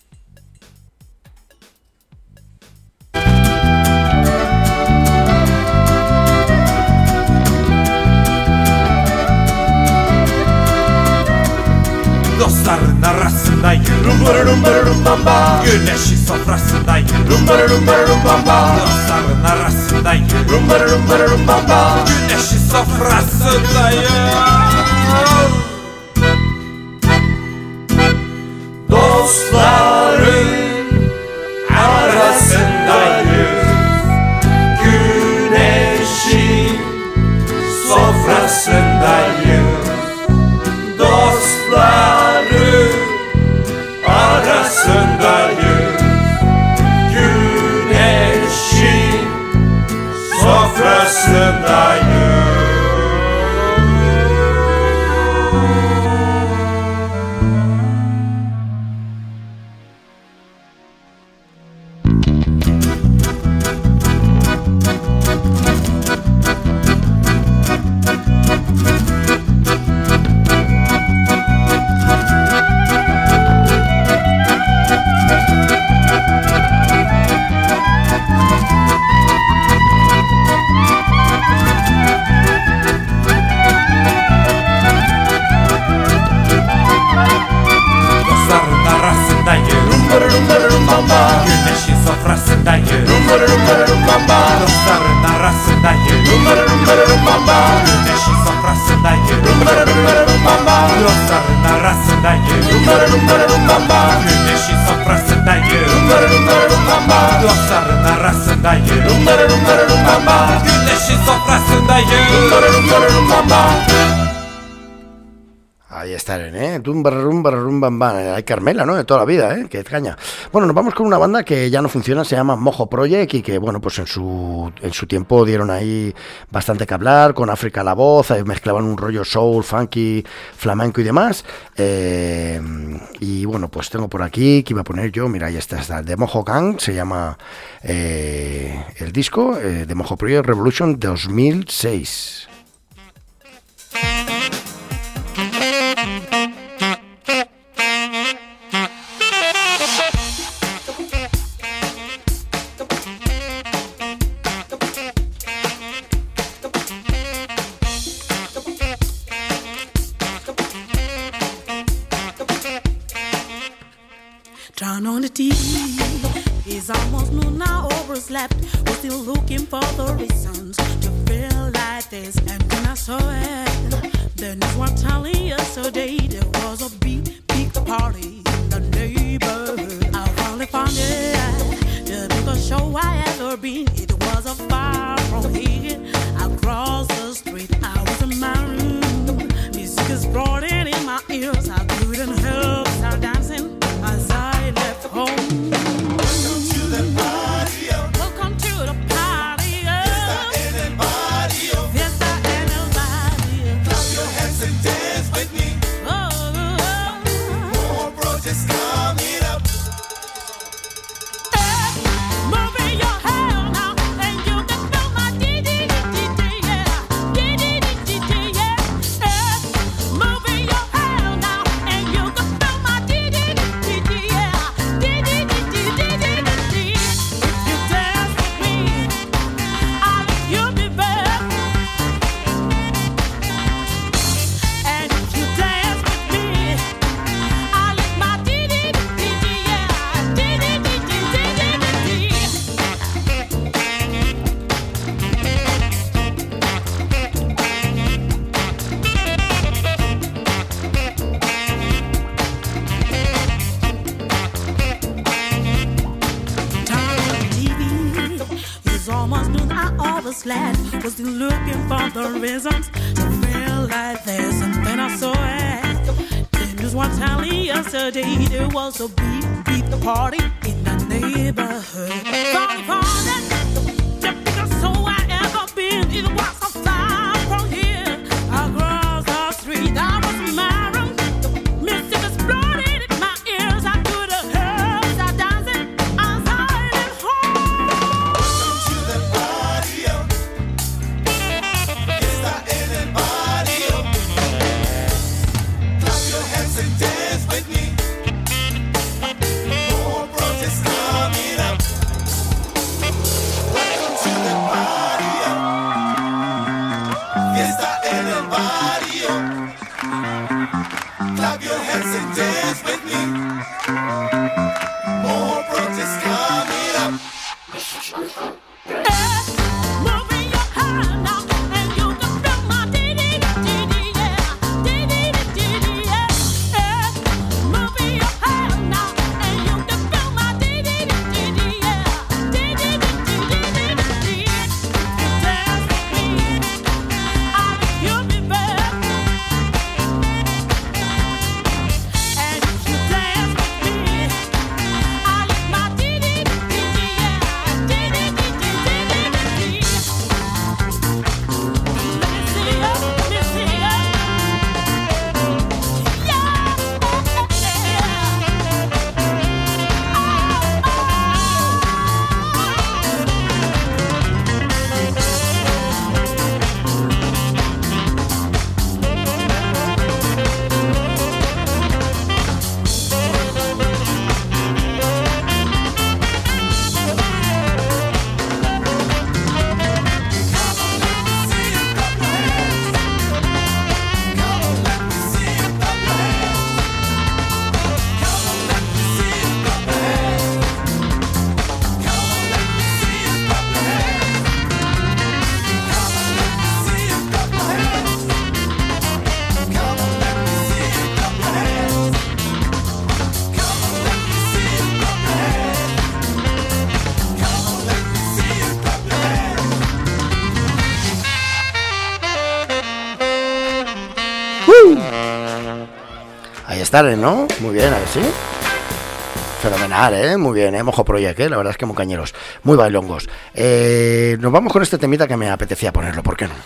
Dostların arasındayım Rumbar rumbar rumbamba Güneşi sofrasındayım Rumbar rumbar rumbamba Dostların arasındayım Rumbar rumbar rumbamba Güneşi sofrasındayım Dostların arasındayım Güneşi sofrasındayım Dostların arasındayım Güneşin sofrasındayım Güneşin sofrasındayım Rumbar rumbar rumbamba Dostların arasındayım Rumbar rumbar rumbamba Güneşin sofrasındayım Rumbar rumbar rumbamba Dostların arasındayım Rumbar rumbar rumbamba Güneşin sofrasındayım narratzen daie Rumbararumbararumba Güneşi sofrasındaye Rumbararumbararumba. Ahí estarán, ¿eh? Tumba, rumba, rumba, rumba. Hay Carmela, ¿no? De toda la vida, ¿eh? Que caña. Bueno, nos vamos con una banda que ya no funciona, se llama Mojo Project y que, bueno, pues en su en su tiempo dieron ahí bastante que hablar, con África la voz, mezclaban un rollo soul, funky, flamenco y demás. Eh, y bueno, pues tengo por aquí, que iba a poner yo, mira, ahí está, está de Mojo Gang, se llama eh, el disco, eh, de Mojo Project Revolution dos mil seis. Turn on the T V, it's almost noon now, hours left. We're still looking for the reasons to feel like this. And when I saw it, the news were telling yesterday there was a big, big party in the neighborhood. I finally found it, the biggest show I ever been. It was a far from here, across the street. I was in my room, music is broadening in my ears. I couldn't help start dancing as I left home. Welcome to the party, oh. Welcome to the party, oh. Fiesta en el barrio. Fiesta en el barrio. Clap your hands and dance with me. Oh, oh, oh. More projects coming up. Hey, moving your hair now, and you can feel my dee-dee-dee-dee-dee, yeah. Dee-dee-dee-dee-dee, yeah. Hey, moving your hair now, and you can feel my dee-dee-dee-dee-dee, yeah. Dee-dee-dee-dee-dee-dee. If you dance with me, I'll let you be back. And if you dance with me, I'll let my dee-dee-dee-dee-dee, yeah. Dee-dee-dee-dee-dee-dee. Turn on the T V. It's almost noon. I always left. Was still looking for the reasons to feel like this. And then I saw it. The news was telling yesterday there was a big, big party in the neighborhood. California, the biggest show I ever been. It was so far from here, across the street. I was married. Music exploded in my ears. I couldn't help start dancing as I went home. Welcome to the party, oh. Fiesta en el barrio. Clap your hands and dance with me. More projects coming up. Welcome to the party, oh. Fiesta en el barrio. Clap your hands and dance with me. More projects coming up. Moving your hair now, and you can feel my dee-dee-dee-dee, yeah. Dee-dee-dee-dee, yeah. Moving your hair now, and you can feel my dee-dee-dee-dee, yeah. Dee-dee-dee-dee-dee. If you dance with me, I'll let you be back. And if you dance with me, I'll let my dee-dee-dee-dee, yeah. Dee-dee-dee-dee-dee-dee. estar, ¿no? Muy bien, a ver si. Fenomenal, ¿eh? Muy bien, ¿eh? Mojo Project, ¿eh? La verdad es que muy cañeros, muy bailongos. Eh, nos vamos con este temita que me apetecía ponerlo, ¿por qué no?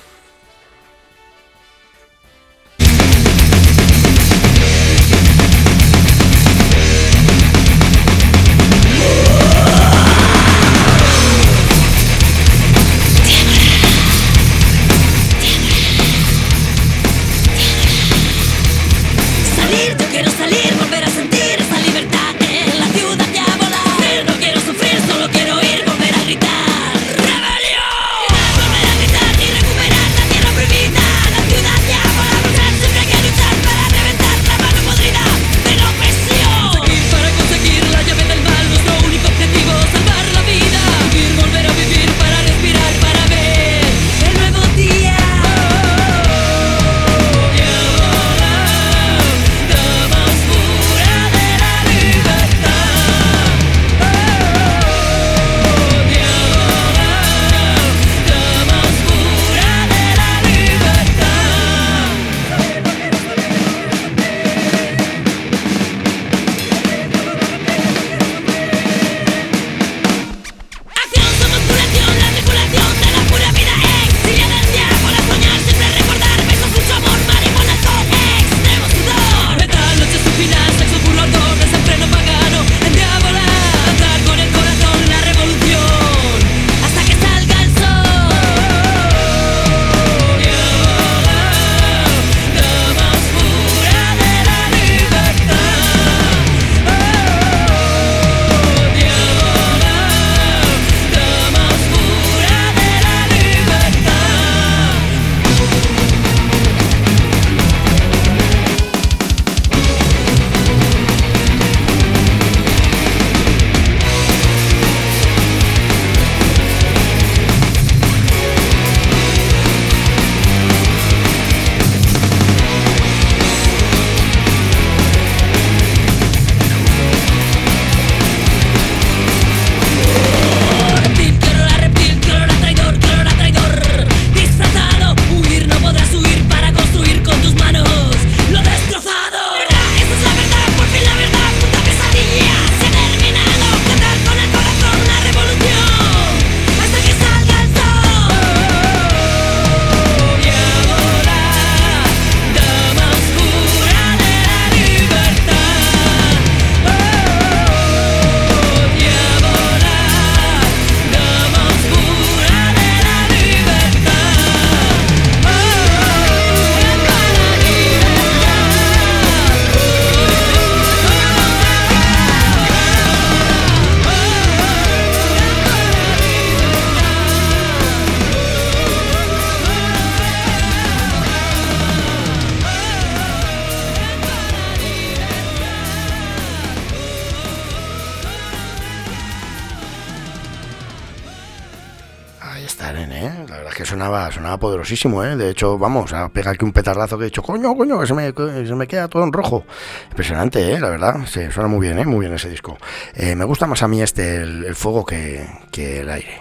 Sonaba, sonaba poderosísimo, ¿eh? De hecho, vamos, a pegar aquí un petardazo que he dicho, coño, coño, que se me, que se me queda todo en rojo. Impresionante, ¿eh? La verdad, sí, suena muy bien, ¿eh? Muy bien ese disco. Eh, me gusta más a mí este, el, el fuego, que, que el aire.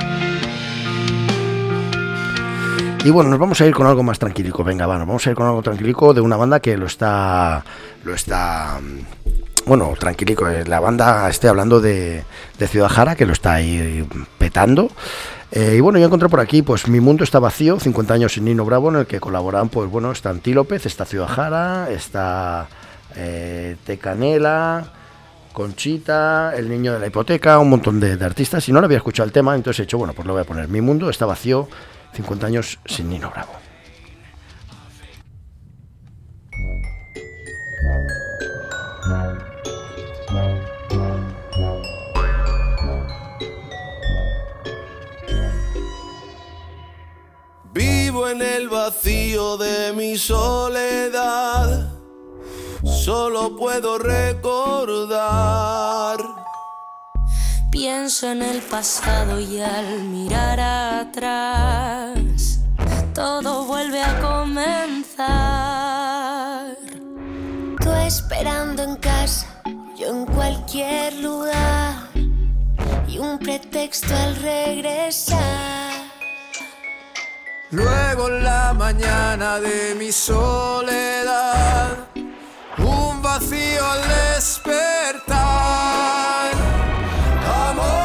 Y bueno, nos vamos a ir con algo más tranquilico. Venga, va, nos vamos a ir con algo tranquilico de una banda que lo está... Lo está... Bueno, tranquilico. La banda, estoy hablando de, de Ciudad Jara, que lo está ahí petando. Eh, y bueno, yo encontré por aquí, pues Mi Mundo Está Vacío, cincuenta años sin Nino Bravo, en el que colaboran, pues bueno, está Antílopez, está Ciudad Jara, está eh, Tecanela, Conchita, El Niño de la Hipoteca, un montón de, de artistas. Y no lo había escuchado el tema, entonces he dicho, bueno, pues lo voy a poner. Mi Mundo Está Vacío, cincuenta años sin Nino Bravo. Vivo en el vacío de mi soledad, solo puedo recordar. Pienso en el pasado y al mirar atrás, todo vuelve a comenzar. Tú esperando en casa, yo en cualquier lugar, y un pretexto al regresar. Luego en la mañana de mi soledad, un vacío al despertar. Amor.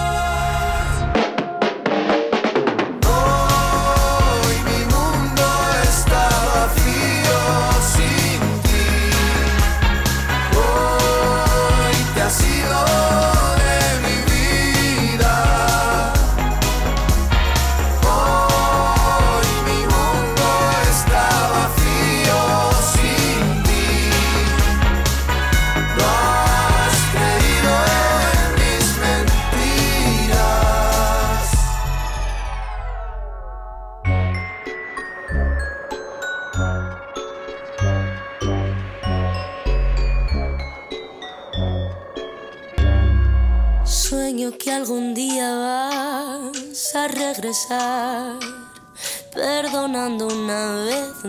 Sueño que algún día vas a regresar, perdonando una vez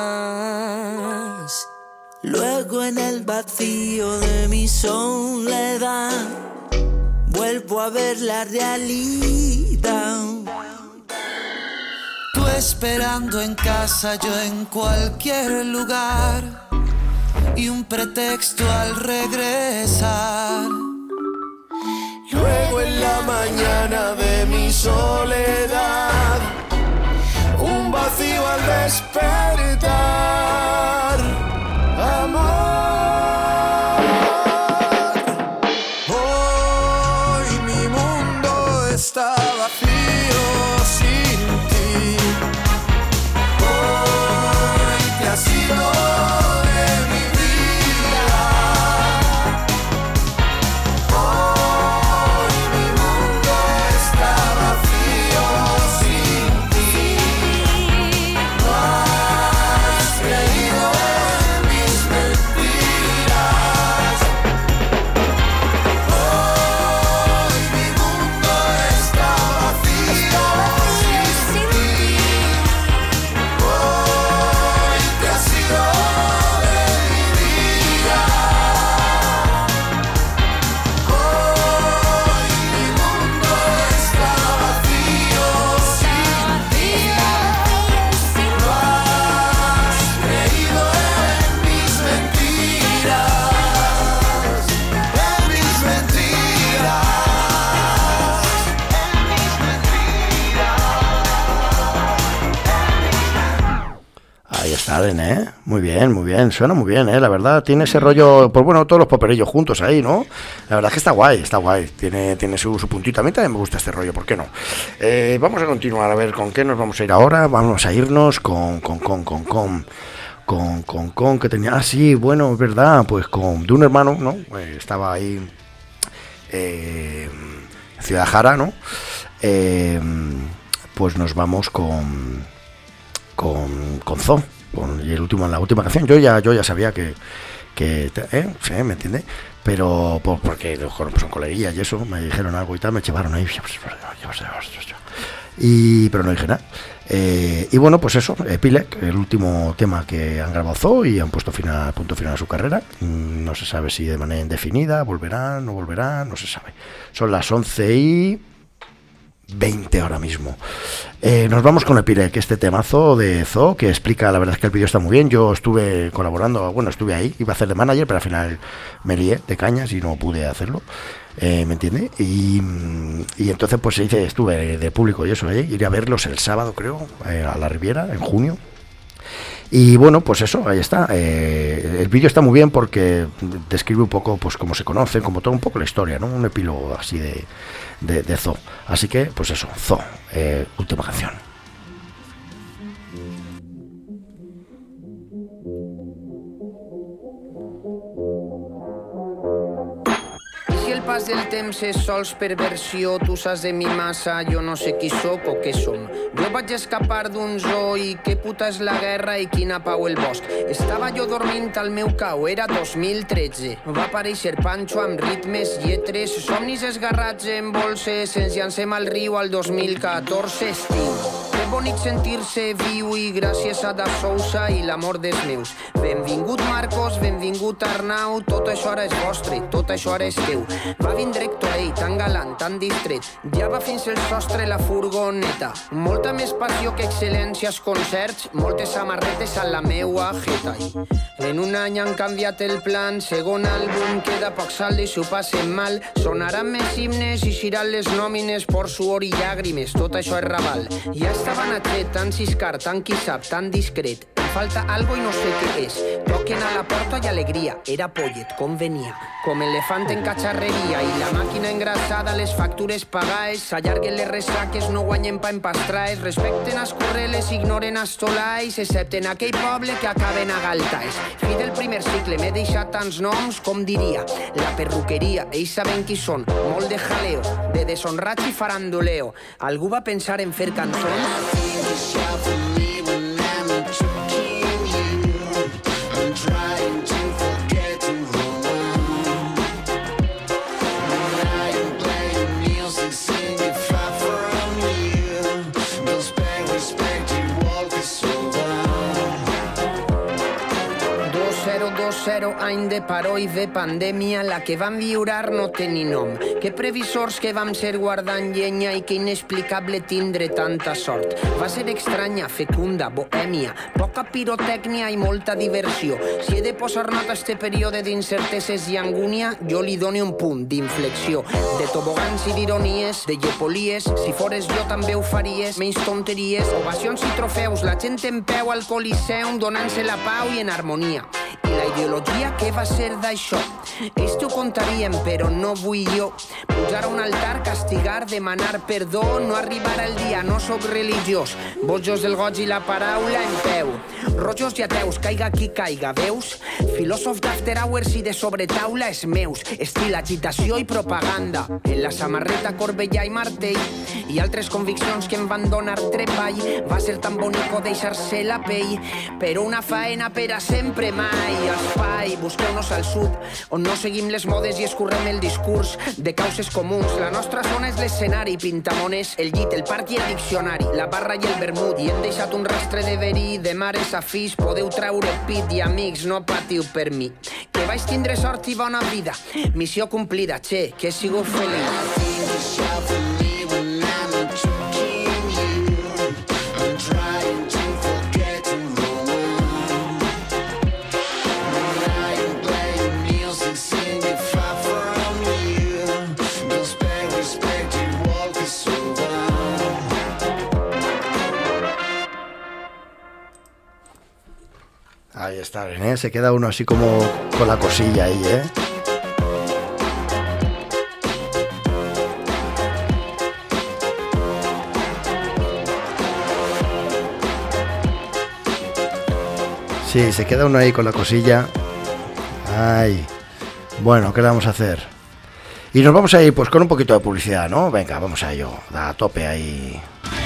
más. Luego en el vacío de mi soledad vuelvo a ver la realidad. Tú esperando en casa, yo en cualquier lugar, y un pretexto al regresar. Luego en la mañana de mi soledad, un vacío al despertar. Amor. Hoy mi mundo está vacío sin ti. Hoy te has ido. ¿eh? Muy bien, muy bien, suena muy bien, ¿eh? La verdad, tiene ese rollo, pues bueno, todos los poperillos juntos ahí, ¿no? La verdad es que está guay, está guay, tiene, tiene su, su puntito. A mí también me gusta este rollo, ¿por qué no? Eh, vamos a continuar, a ver con qué nos vamos a ir ahora. Vamos a irnos con, con, con, con, con, con, con, con, que tenía, ah, sí, bueno, es verdad, pues con, de un hermano, ¿no? Eh, estaba ahí, eh, Ciudad Jara, ¿no? Eh, pues nos vamos con, con, con Zoo. Con, y el último, la última canción, yo ya yo ya sabía que, que ¿eh? Sí, ¿me entiende? Pero por, porque son coleguillas y eso, me dijeron algo y tal, me llevaron ahí. Y, pero no dije nada. Eh, y bueno, pues eso, Epilec, el último tema que han grabado Zoo y han puesto final, punto final a su carrera. No se sabe si de manera indefinida, volverán, no volverán, no se sabe. Son las once y veinte ahora mismo. Eh, nos vamos con Epilec, este temazo de Zoo que explica, la verdad es que el vídeo está muy bien. Yo estuve colaborando, bueno, estuve ahí, iba a hacer de manager, pero al final me lié de cañas y no pude hacerlo. Eh, ¿Me entiende? Y, y entonces pues se dice, estuve de público y eso, ¿eh? Iré a verlos el sábado, creo, eh, a la Riviera, en junio. Y bueno, pues eso, ahí está. Eh, el vídeo está muy bien porque describe un poco pues cómo se conocen, como todo un poco la historia, ¿no? Un epílogo así de, de, de Zoo. Así que, pues eso, Zoo, eh, última canción. Pas del temps és sols perversió, tu saps de mi massa, jo no sé qui sóc o què som. Jo vaig escapar d'un zoo i què puta és la guerra i quina pau el bosc. Estava jo dormint al meu cau, era dos mil tretze. Va aparèixer Pancho amb ritmes, lletres, somnis esgarrats en bolses, ens llancem al riu al dos mil catorze estiu. bonic sentir-se viu i gràcies a Da Sousa i l'amor dels meus. Benvingut Marcos, benvingut Arnau, tot això ara és vostre, tot això ara és teu. Va vindre Héctor, ell, tan galant, tan distret, ja va fins al sostre la furgoneta. Molta més passió que excel·lència als concerts, moltes samarretes a la meua jeta. En un any han canviat el plan, segon àlbum, queda poc saldo i s'ho passen mal. Sonaran més himnes i xiran les nòmines por suor i llàgrimes, tot això és Raval. Ja estava Natxet, tan ciscar, tan qui sap, tan discret. Em falta algo i no sé què és. Toquen a la porta i alegria. Era pollet, com venia. Com elefant en catxarreria i la màquina engrassada, les factures pagaes. S'allarguen les ressaques, no guanyen pa en pastraes. Respecten as correles, ignoren as tolais, excepte en aquell poble que acaben a Galtaes. Fi del primer cicle, m'he deixat tants noms, com diria. La perruqueria, ells saben qui són. Molt de jaleo, de deshonrats i farandoleo. Algú va pensar en fer cançons? Zero any de paro i de pandèmia, la que vam viurar no té ni nom. Que previsors que vam ser guardant llenya i que inexplicable tindre tanta sort. Va ser estranya, fecunda, bohèmia, poca pirotècnia i molta diversió. Si he de posar nota a este període d'incerteses i angúnia, jo li dono un punt d'inflexió. De tobogans i d'ironies, de llepolies, si fores jo també ho faries, menys tonteries, ovacions i trofeus, la gent en peu al Coliseum donant-se la pau i en harmonia. I la ideologia, què va ser d'això? Ells t'ho contarien, però no vull jo. Pujar a un altar, castigar, demanar perdó, no arribar al dia, no sóc religiós. Bojos del goig i la paraula en peu. Rojos i ateus, caiga qui caiga, veus? Filòsof d'after hours i de sobretaula és meus. Estil, agitació i propaganda. En la samarreta, corbella i martell. I altres conviccions que em van donar treball. Va ser tan bonico deixar-se la pell. Però una faena per a sempre mai. Espai, busqueu-nos al sud, on no seguim les modes i escurrem el discurs de causes comuns. La nostra zona és l'escenari, pintamones, el llit, el parc i el diccionari, la barra i el vermut. I hem deixat un rastre de verí, de mares a fills, podeu traure pit i amics, no patiu per mi. Que vaig tindre sort i bona vida, missió complida, che, que he sigut feliç. Ahí está, ¿eh? Se queda uno así como con la cosilla ahí, ¿eh? Sí, se queda uno ahí con la cosilla. Ay. Bueno, ¿qué le vamos a hacer? Y nos vamos a ir pues con un poquito de publicidad, ¿no? Venga, vamos a ello. A tope ahí.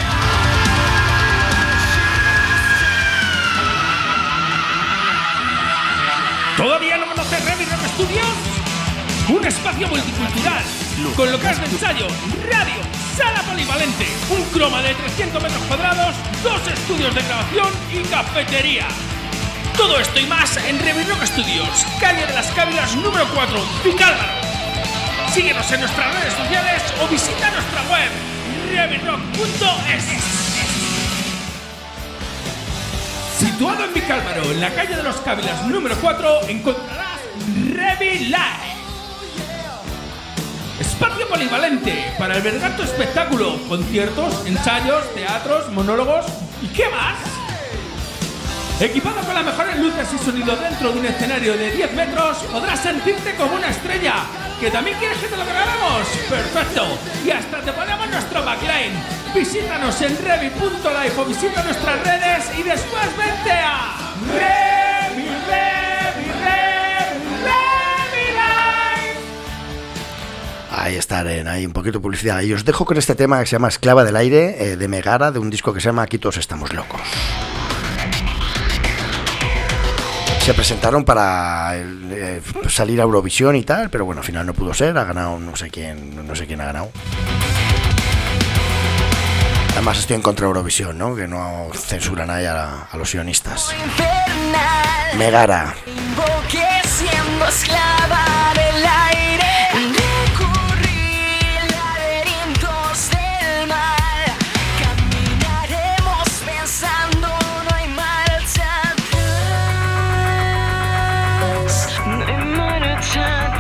¿Todavía no conoces Revi Rock Studios? Un espacio multicultural, con locales de ensayo, radio, sala polivalente, un croma de trescientos metros cuadrados, dos estudios de grabación y cafetería. Todo esto y más en Revi Rock Studios, calle de las Cávilas número cuatro, Vicálvaro. Síguenos en nuestras redes sociales o visita nuestra web, revi rock punto es. Situado en Vicálvaro, en la calle de los Cávilas número cuatro, encontrarás Revi Live. Espacio polivalente para albergar tu espectáculo, conciertos, ensayos, teatros, monólogos y ¿qué más? Equipado con las mejores luces y sonido dentro de un escenario de diez metros, podrás sentirte como una estrella. ¿Que también quieres que te lo grabemos? ¡Perfecto! Y hasta te ponemos nuestro backline. Visítanos en revi punto live o visita nuestras redes y después vente a Revi, Revi, Revi, Revi Live. Ahí está, Aren, ahí un poquito de publicidad. Y os dejo con este tema que se llama Esclava del Aire, eh, de Megara, de un disco que se llama Aquí todos estamos locos. Se presentaron para el, eh, salir a Eurovisión y tal, pero bueno, al final no pudo ser, ha ganado no sé quién, no sé quién ha ganado. además estoy en contra de Eurovisión, ¿no? Que no censuran ahí a, a los sionistas. Megara. Invoqué siendo esclava del aire. Recurrí laberintos del mal. Caminaremos pensando, no hay marcha atrás. No hay marcha atrás.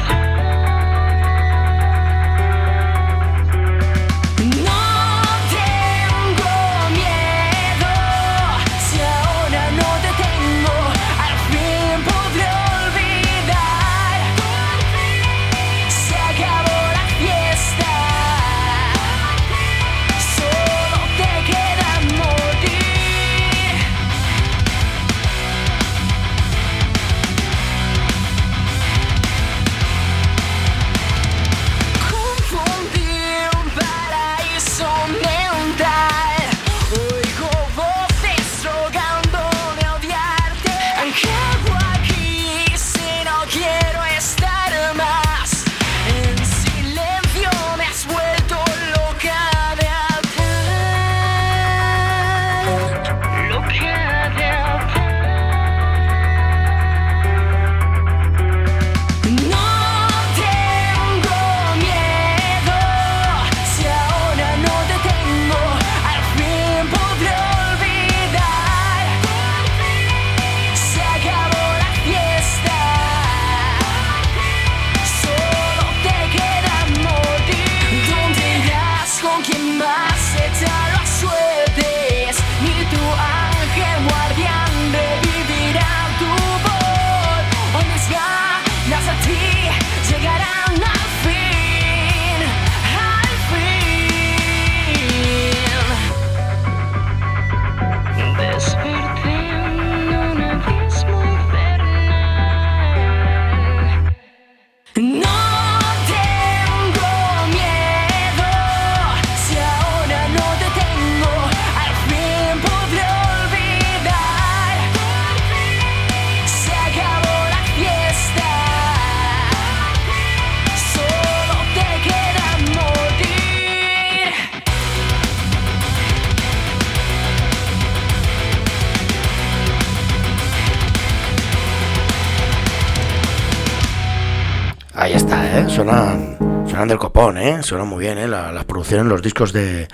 Ahí está, ¿eh? Suenan, suenan del copón, ¿eh? Suenan muy bien, ¿eh? La, las producciones, los discos de,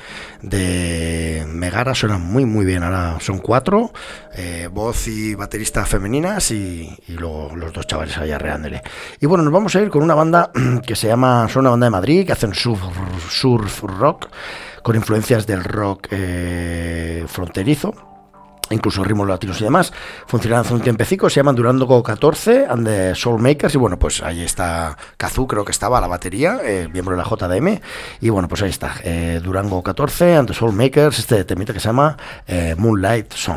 de Megara suenan muy, muy bien. Ahora son cuatro, eh, voz y baterista femeninas y, y luego los dos chavales ahí arreándole. Y bueno, nos vamos a ir con una banda que se llama, son una banda de Madrid que hacen surf, surf rock con influencias del rock eh, fronterizo, incluso ritmos latinos y demás. Funcionan hace un tiempecico, se llaman Durango catorce and the Soulmakers, y bueno, pues ahí está Kazu, creo que estaba a la batería, eh, miembro de la J D M, y bueno, pues ahí está, eh, Durango catorce and the Soulmakers, este temita que se llama eh, Moonlight Song.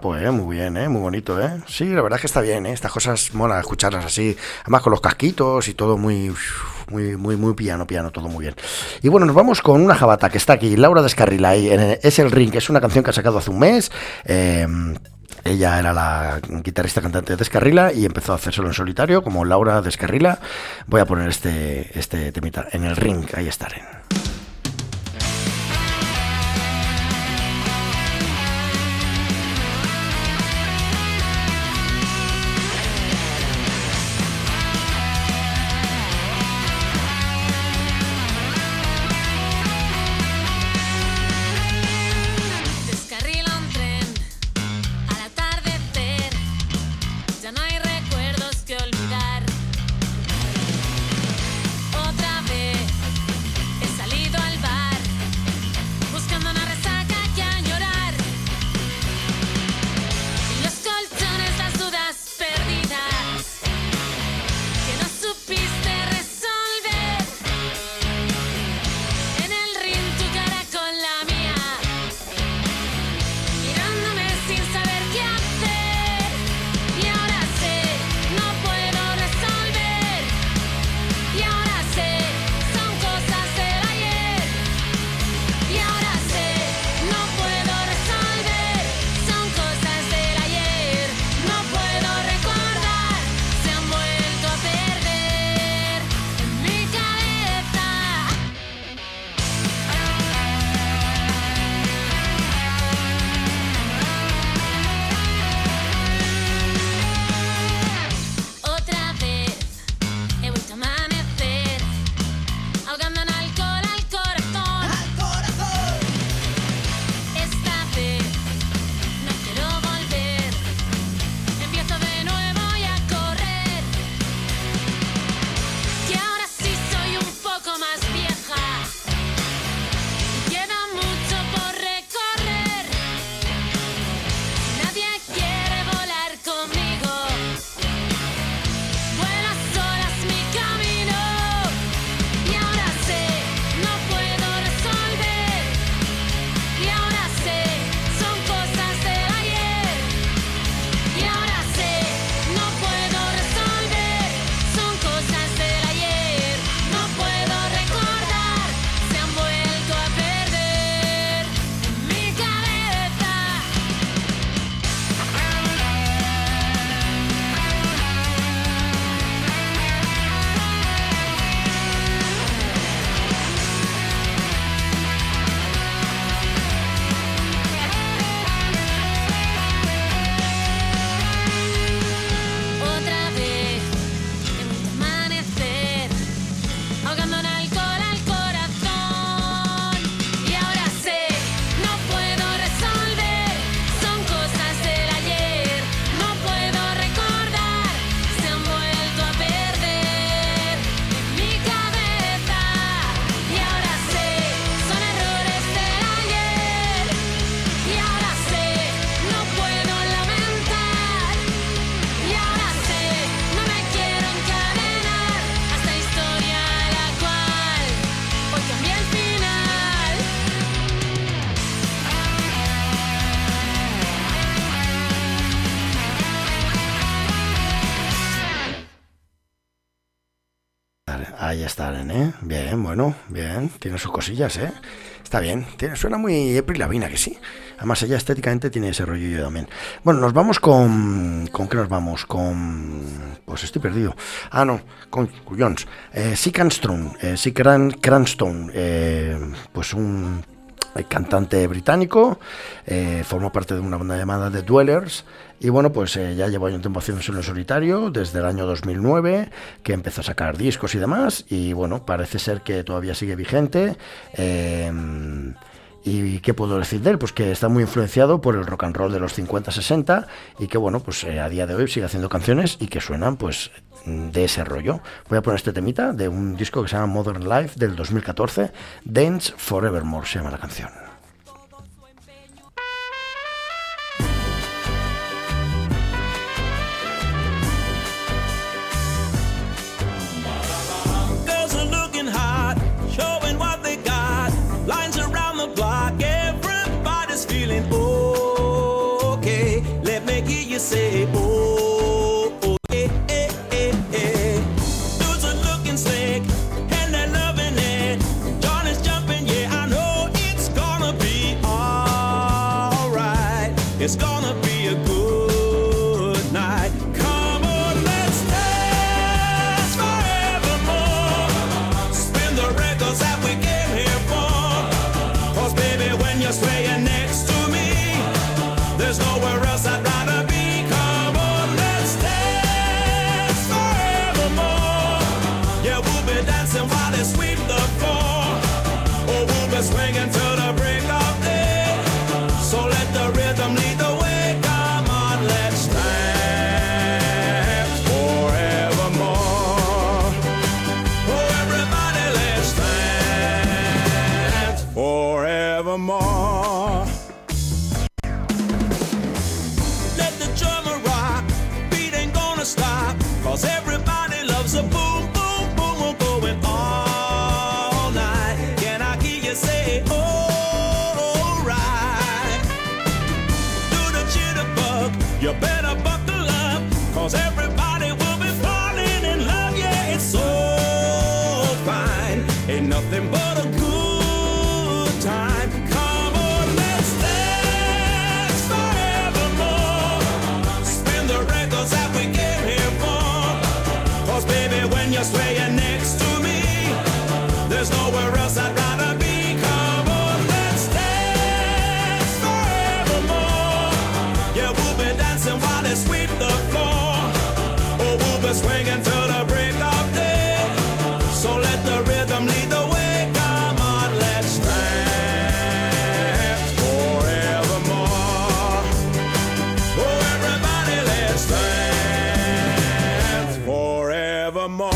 guapo, ¿eh? Muy bien, ¿eh? Muy bonito, ¿eh? Sí, la verdad es que está bien, ¿eh? Estas cosas mola escucharlas así, además con los casquitos y todo muy, muy, muy, muy piano, piano, todo muy bien. Y bueno, nos vamos con una jabata que está aquí, Laura Descarrila, y en Es el Ring, que es una canción que ha sacado hace un mes. Eh, ella era la guitarrista cantante de Descarrila y empezó a hacérselo en solitario como Laura Descarrila. Voy a poner este, este temita, En el Ring, ahí estaré. Ahí están, ¿eh? Bien, bueno, bien. Tiene sus cosillas, ¿eh? Está bien. Tiene, suena muy April Lavigne, que sí. Además, ella estéticamente tiene ese rollo también. Bueno, nos vamos con... ¿Con qué nos vamos? Con... Pues estoy perdido. Ah, no. Con Cuyons. Eh, Sick Cranston. Eh, Sick Cranston. Eh, pues un... El cantante británico, eh, formó parte de una banda llamada The Dwellers y bueno, pues eh, ya llevo un tiempo haciéndose en solitario desde el año dos mil nueve, que empezó a sacar discos y demás y bueno, parece ser que todavía sigue vigente. Eh, ¿Y qué puedo decir de él? Pues que está muy influenciado por el rock and roll de los cincuenta sesenta y que bueno, pues eh, a día de hoy sigue haciendo canciones y que suenan pues de ese rollo. Voy a poner este temita de un disco que se llama Modern Life del dos mil catorce, Dance Forevermore se llama la canción. Feeling okay. you say, oh, oh yeah, eh, eh, eh. Dudes are looking slick, and they're loving it. John is jumping, yeah, I know it's gonna be alright. It's gonna be a good night. Come on, let's dance forevermore. Spin the records that we came here for. Cause baby, when you're swaying next to me, there's nowhere else I'd rather be. Come on, let's dance forevermore. Yeah, we'll be dancing while they sweep the floor. Or we'll be swinging till the break of day. So let the rhythm lead the way. Come on, let's dance forevermore. Oh, everybody, let's dance forevermore. Let the drummer rock, beat ain't gonna stop. Cause everybody loves a boom, boom, boom, boom, going all night. Can I hear you say, oh, right? Do the jitterbug, you better buckle up. Cause everybody will be falling in love, yeah, it's so fine. Ain't nothing but a good time. Come on, let's dance forevermore. Spin the records that we came here for. Cause baby, when you're swaying next to me, there's nowhere else I'd rather be. Come on, let's dance forevermore. Yeah, we'll be dancing while they sweep the floor. Or we'll be swinging till the break of day. So let the rhythm lead the way. Come on, let's dance forevermore. Oh, everybody, let's dance forevermore.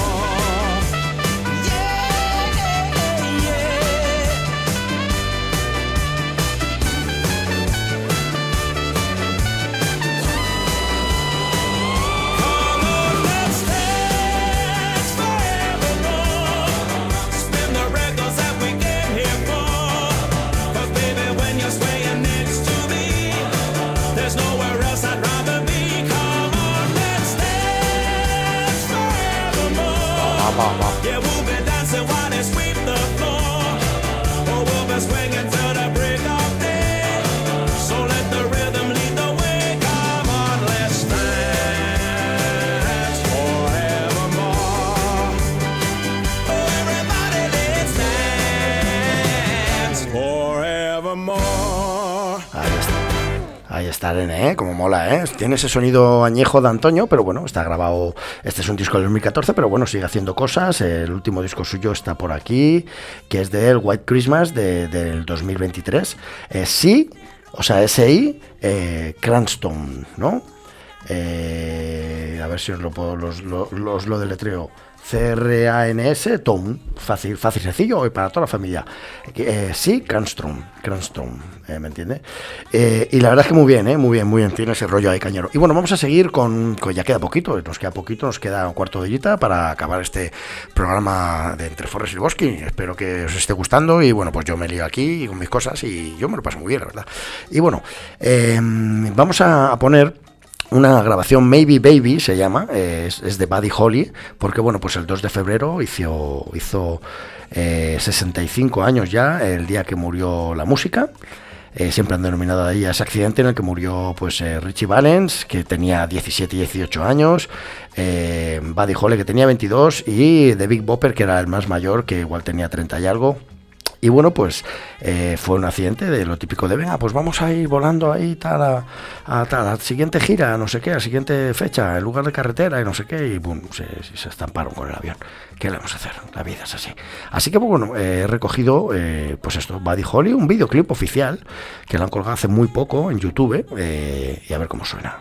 Come on, let's dance forevermore. Spin the records that we came here for. Cause baby, when you're swaying next to me, there's nowhere else I'd rather be. Come on, let's dance forevermore. Yeah, we'll be dancing while they sweep the floor. Or we'll be swinging till the break of day. So let the rhythm lead the way. Come on, let's dance forevermore. Oh, everybody, let's dance forevermore. Ahí está. Ahí está, Arene, ¿eh? Como mola, ¿eh? Tiene ese sonido añejo de antaño, pero bueno, está grabado. Este es un disco del dos mil catorce, pero bueno, sigue haciendo cosas. El último disco suyo está por aquí, que es del White Christmas de, del dos mil veintitrés. Eh, sí, o sea, S I, eh, Cranston, ¿no? Eh, a ver si os lo puedo, los, los, los lo deletreo. C R A N S, Tom, fácil, fácil, sencillo, y para toda la familia. Eh, sí, Cranston, Cranston, eh, ¿me entiende? Eh, y la verdad es que muy bien, eh, muy bien, muy bien, tiene ese rollo ahí cañero. Y bueno, vamos a seguir con, con ya queda poquito, nos queda poquito, nos queda un cuarto de horita para acabar este programa de Entre Forres y Bosque. Espero que os esté gustando y bueno, pues yo me lío aquí con mis cosas y yo me lo paso muy bien, la verdad. Y bueno, eh, vamos a, a poner una grabación, Maybe Baby se llama, eh, es, es de Buddy Holly, porque bueno, pues el dos de febrero hizo, hizo eh, sesenta y cinco años ya, el día que murió la música. Eh, siempre han denominado ahí a ese accidente en el que murió pues eh, Richie Valens, que tenía diecisiete y dieciocho años, eh, Buddy Holly, que tenía veintidós, y The Big Bopper, que era el más mayor, que igual tenía treinta y algo. Y bueno, pues eh, fue un accidente de lo típico de, venga, pues vamos a ir volando ahí tal, a, a, tal, a la siguiente gira, no sé qué, a la siguiente fecha, en lugar de carretera y no sé qué, y boom, se, se estamparon con el avión. ¿Qué le vamos a hacer? La vida es así. Así que, bueno, eh, he recogido, eh, pues esto, Buddy Holly, un videoclip oficial, que lo han colgado hace muy poco en YouTube, eh, y a ver cómo suena.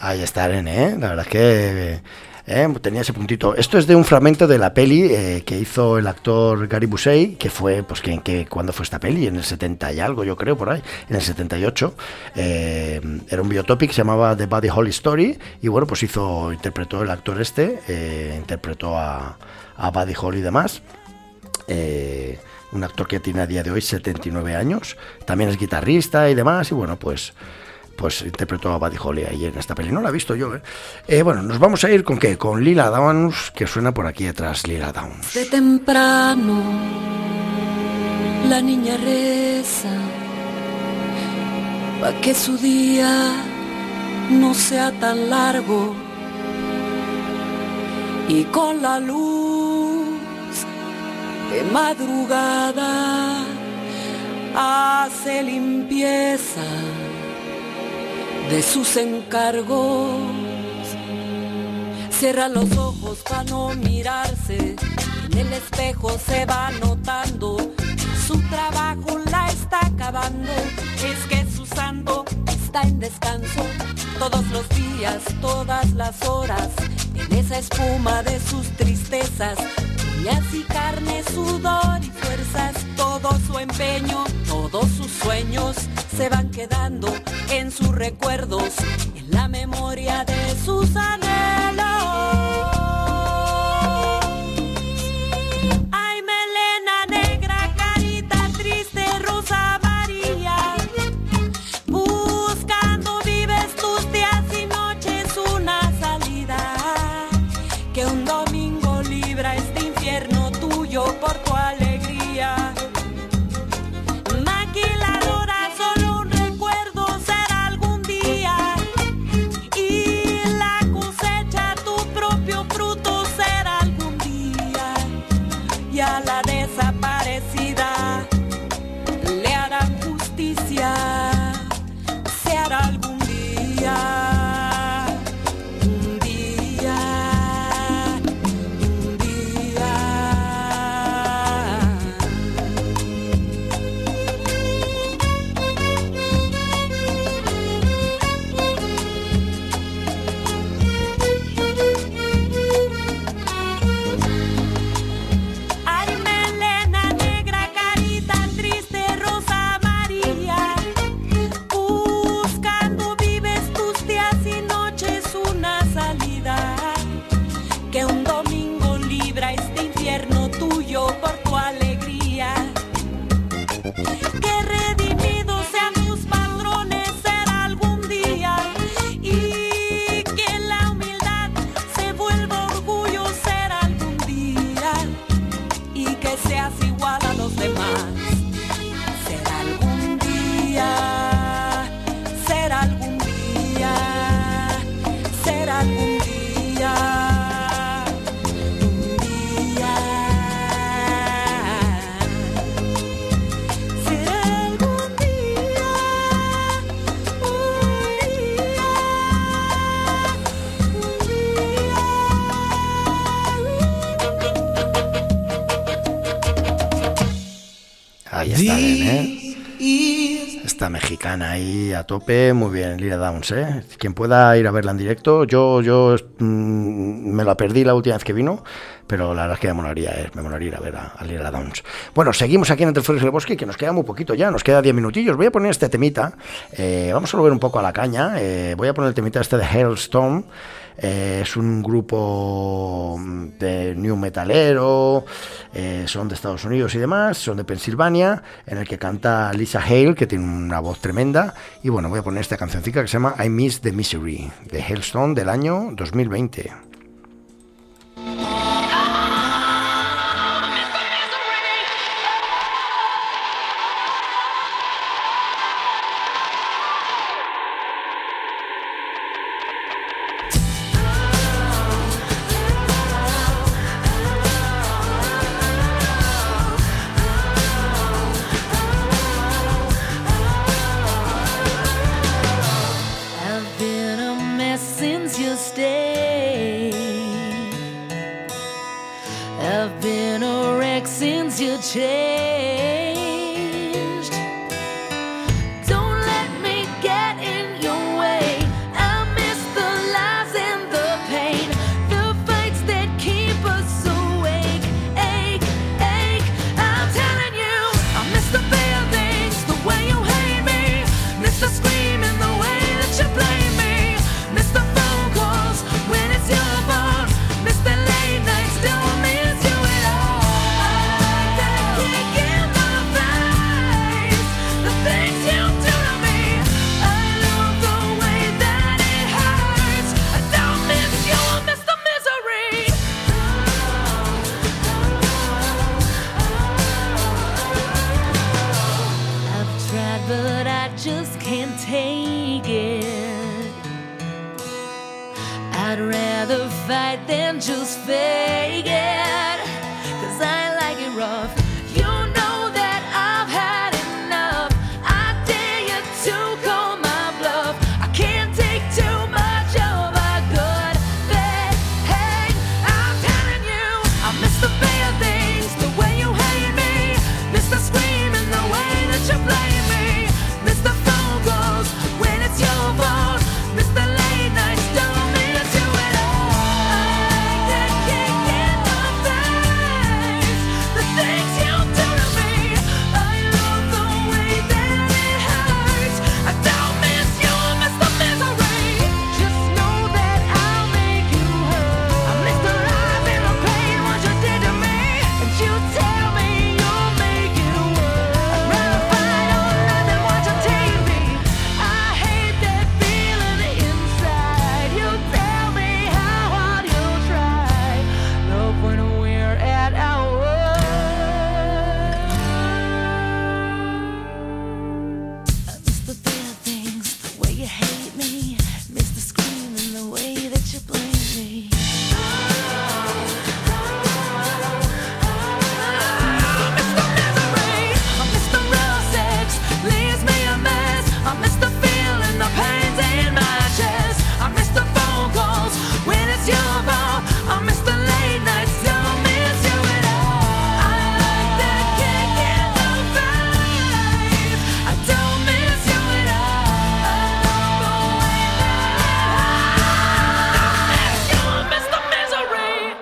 Ahí está, Irene, ¿eh? La verdad es que eh, tenía ese puntito. Esto es de un fragmento de la peli eh, que hizo el actor Gary Busey, que fue, pues, que, que ¿cuándo fue esta peli? En el setenta y algo, yo creo, por ahí, en el setenta y ocho. Eh, era un biotopic, se llamaba The Buddy Holly Story, y bueno, pues hizo, interpretó el actor este, eh, interpretó a, a Buddy Holly y demás. Eh, un actor que tiene a día de hoy setenta y nueve años, también es guitarrista y demás, y bueno, pues pues interpretó a Buddy Holly ahí en esta peli. No la he visto yo, ¿eh? Eh, bueno, nos vamos a ir con ¿qué? Con Lila Downs, que suena por aquí detrás, Lila Downs. De temprano la niña reza pa' que su día no sea tan largo, y con la luz de madrugada hace limpieza de sus encargos. Cierra los ojos para no mirarse, en el espejo se va notando, su trabajo la está acabando, es que su santo está en descanso, todos los días, todas las horas, en esa espuma de sus tristezas, uñas y carne, sudor y fuerzas, todo su empeño, todos sus sueños se van quedando en sus recuerdos, en la memoria de sus anhelos. Ay, melena negra, carita triste, rosa amarilla, buscando vives tus días y noches una salida, que un domingo libra este infierno tuyo por tu alegría. Maquiladora, solo un recuerdo será algún día, y la cosecha tu propio fruto será algún día, y a la desaparecida le harán justicia, se hará algún día. Ahí está bien, ¿eh? Esta mexicana ahí a tope, muy bien, Lila Downs, ¿eh? Quien pueda ir a verla en directo, yo yo mmm, me la perdí la última vez que vino, pero la verdad es que me molaría, eh, me molaría ir a ver a, a Lila Downs. Bueno, seguimos aquí en Entre Flores y el Bosque, que nos queda muy poquito ya, nos queda diez minutillos. Voy a poner este temita, eh, vamos a volver un poco a la caña, eh, voy a poner el temita este de Hailstorm. Eh, es un grupo de new metalero, eh, son de Estados Unidos y demás, son de Pensilvania, en el que canta Lisa Hale, que tiene una voz tremenda. Y bueno, voy a poner esta cancioncita que se llama I Miss the Misery, de Hailstorm, del año dos mil veinte. Don't let me get in your way. I miss the I'd rather fight than just fake it, 'cause I like it rough. You know that I've had enough. I dare you to call my bluff. I can't take too much of a good thing. Hey, I'm telling you, I miss the bad things, the way you hate me, miss the screaming, the way that you blame me, miss the phone calls when it's your fault, miss the late nights, don't miss you at all. I can't get no face, the things you do to me. I love the way that it hurts. I don't miss you, I miss the misery. Just know that I'll make you hurt. I miss the lies and the pain, what you did to me, and you tell me you'll make it worse. I'd rather fight or run than watch you take me. I hate that feeling inside. You tell me how hard you'll try. Love when we're at our worst. I miss the bad things, the way you hate me, miss the screaming, the way that you blame me. I miss the real sex, leaves me a mess. I miss the feeling, the pains in my chest. I miss the phone calls when it's your fault. I miss the late nights, don't miss you at all. I like that can't get no face. I don't miss you at all. The way that I miss you, I miss the misery.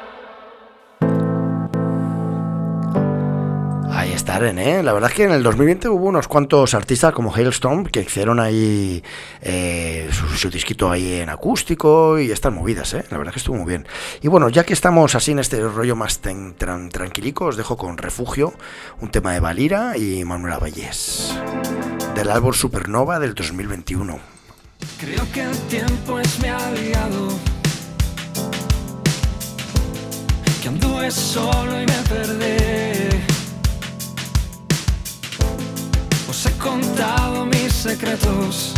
Ahí está, ¿eh? La verdad es que en el dos mil veinte hubo unos cuantos artistas como Hailstorm que hicieron ahí eh, su, su disquito ahí en acústico y estas movidas, ¿eh? La verdad es que estuvo muy bien. Y bueno, ya que estamos así en este rollo más ten, tran, tranquilico, os dejo con Refugio, un tema de Valira y Manuela Vallés, del álbum Supernova del dos mil veintiuno. Creo que el tiempo es mi aliado, que anduve solo y me perdí. Os he contado mis secretos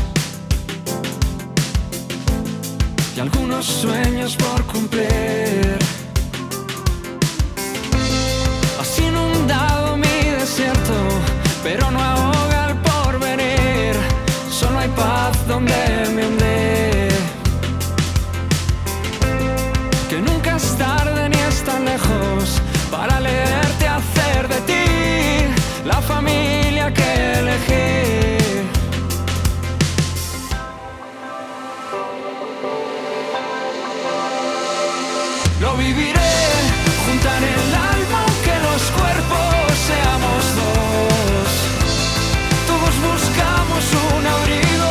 y algunos sueños por cumplir. Has inundado mi desierto, pero no ahoga el porvenir. Solo hay paz donde me hundí. Que nunca es tarde ni es tan lejos para leerte hacer de ti la familia que elegí. Lo viviré, juntaré el alma aunque los cuerpos seamos dos. Todos buscamos un abrigo.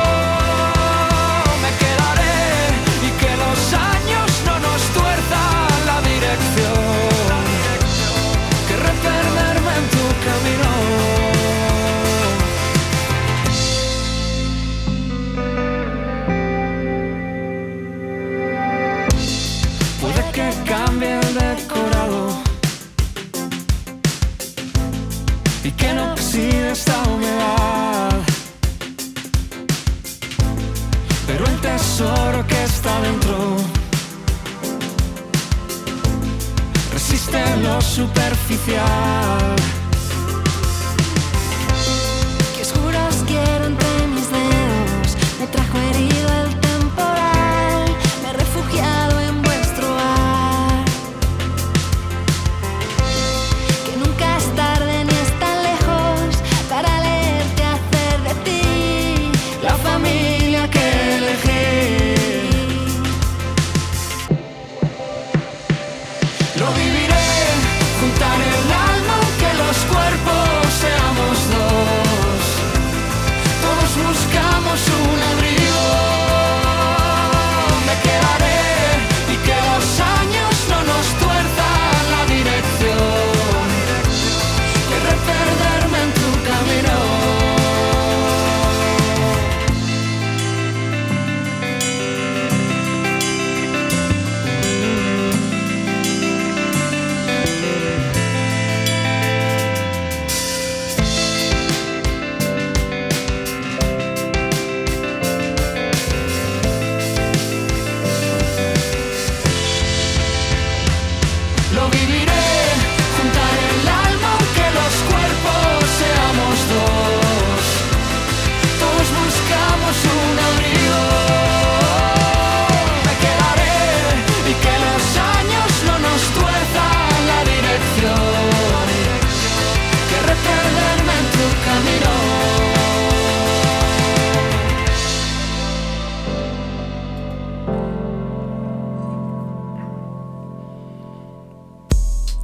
Me quedaré y que los años no nos tuerzan la dirección. Querré perderme en tu camino. Puede que cambie el decorado y que no oxide esta humedad, pero el tesoro que está dentro resiste lo superficial. Que oscuros quiero entre mis dedos, me trajo herido el temporal, me he refugiado en vuestro ar. Que nunca es tarde ni es tan lejos para leerte hacer de ti la familia que elegí. Lo viviré, juntaré el alma aunque los cuerpos seamos dos. Todos buscamos un abrigo.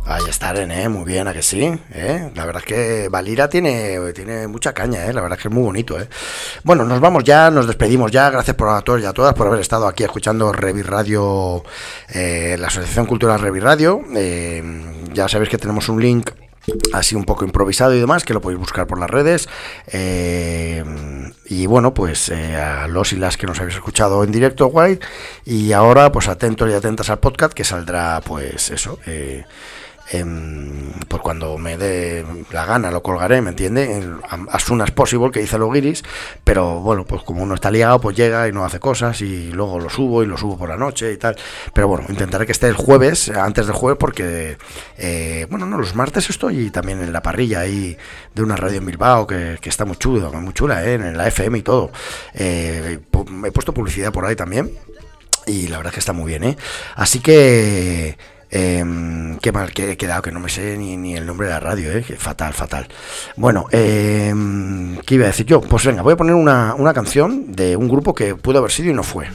Ahí está, René, muy bien, ¿a que sí? ¿Eh? La verdad es que Valira tiene, tiene mucha caña, ¿eh? La verdad es que es muy bonito, ¿eh? Bueno, nos vamos ya, nos despedimos ya. Gracias por a todos y a todas por haber estado aquí escuchando Revi Radio, eh, la Asociación Cultural Revi Radio. Eh, ya sabéis que tenemos un link así un poco improvisado y demás, que lo podéis buscar por las redes. Eh, y bueno, pues eh, a los y las que nos habéis escuchado en directo, guay. Y ahora, pues atentos y atentas al podcast, que saldrá, pues eso, eh, Eh, pues cuando me dé la gana lo colgaré, ¿me entiende? As soon as possible, que dice los guiris, pero bueno, pues como uno está liado, pues llega y no hace cosas y luego lo subo y lo subo por la noche y tal, pero bueno, intentaré que esté el jueves, antes del jueves, porque eh, bueno, no, los martes estoy también en la parrilla ahí de una radio en Bilbao que, que está muy chula, muy chula, ¿eh? En la F M y todo. Eh, he puesto publicidad por ahí también y la verdad es que está muy bien, ¿eh? Así que Eh, qué mal que he quedado, que no me sé ni, ni el nombre de la radio, eh, que fatal, fatal. Bueno, eh, ¿qué iba a decir yo? Pues venga, voy a poner una, una canción de un grupo que pudo haber sido y no fue.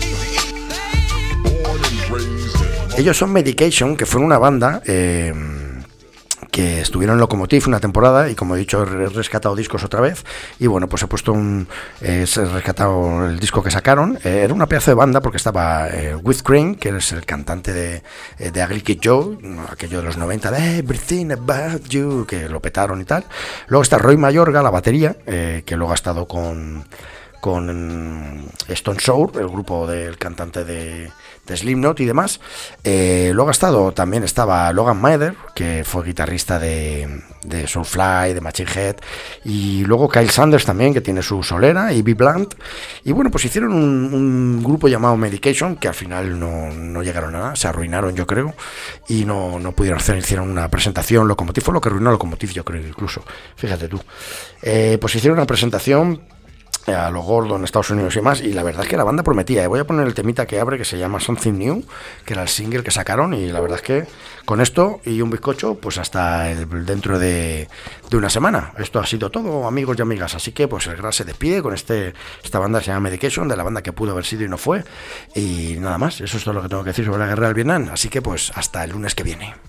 Ellos son Medication, que fueron una banda eh, que estuvieron en Locomotive una temporada y, como he dicho, he rescatado discos otra vez y bueno, pues he puesto un eh, he rescatado el disco que sacaron. Eh, era una pedazo de banda porque estaba eh, With Crane, que es el cantante de, eh, de Ugly Kid Joe, aquello de los noventa, de Everything About You, que lo petaron y tal. Luego está Roy Mayorga, la batería, eh, que luego ha estado con con Stone Sour, el grupo del cantante de, de Slipknot y demás. Eh, luego ha estado, también estaba Logan Maeder, que fue guitarrista de, de Soulfly, de Machine Head, y luego Kyle Sanders también, que tiene su solera, y B. Blunt. Y bueno, pues hicieron un, un grupo llamado Medication, que al final no, no llegaron a nada, se arruinaron, yo creo, y no, no pudieron hacer, hicieron una presentación. Locomotive fue lo que arruinó Locomotive, yo creo, incluso, fíjate tú. Eh, pues hicieron una presentación a lo gordo en Estados Unidos y más, y la verdad es que la banda prometía. ¿eh? Voy a poner el temita que abre, que se llama Something New, que era el single que sacaron, y la verdad es que con esto y un bizcocho, pues hasta el, dentro de, de una semana. Esto ha sido todo, amigos y amigas, así que pues el Gras se despide con este esta banda que se llama Medication, de la banda que pudo haber sido y no fue, y nada más. Eso es todo lo que tengo que decir sobre la guerra del Vietnam, así que pues hasta el lunes que viene.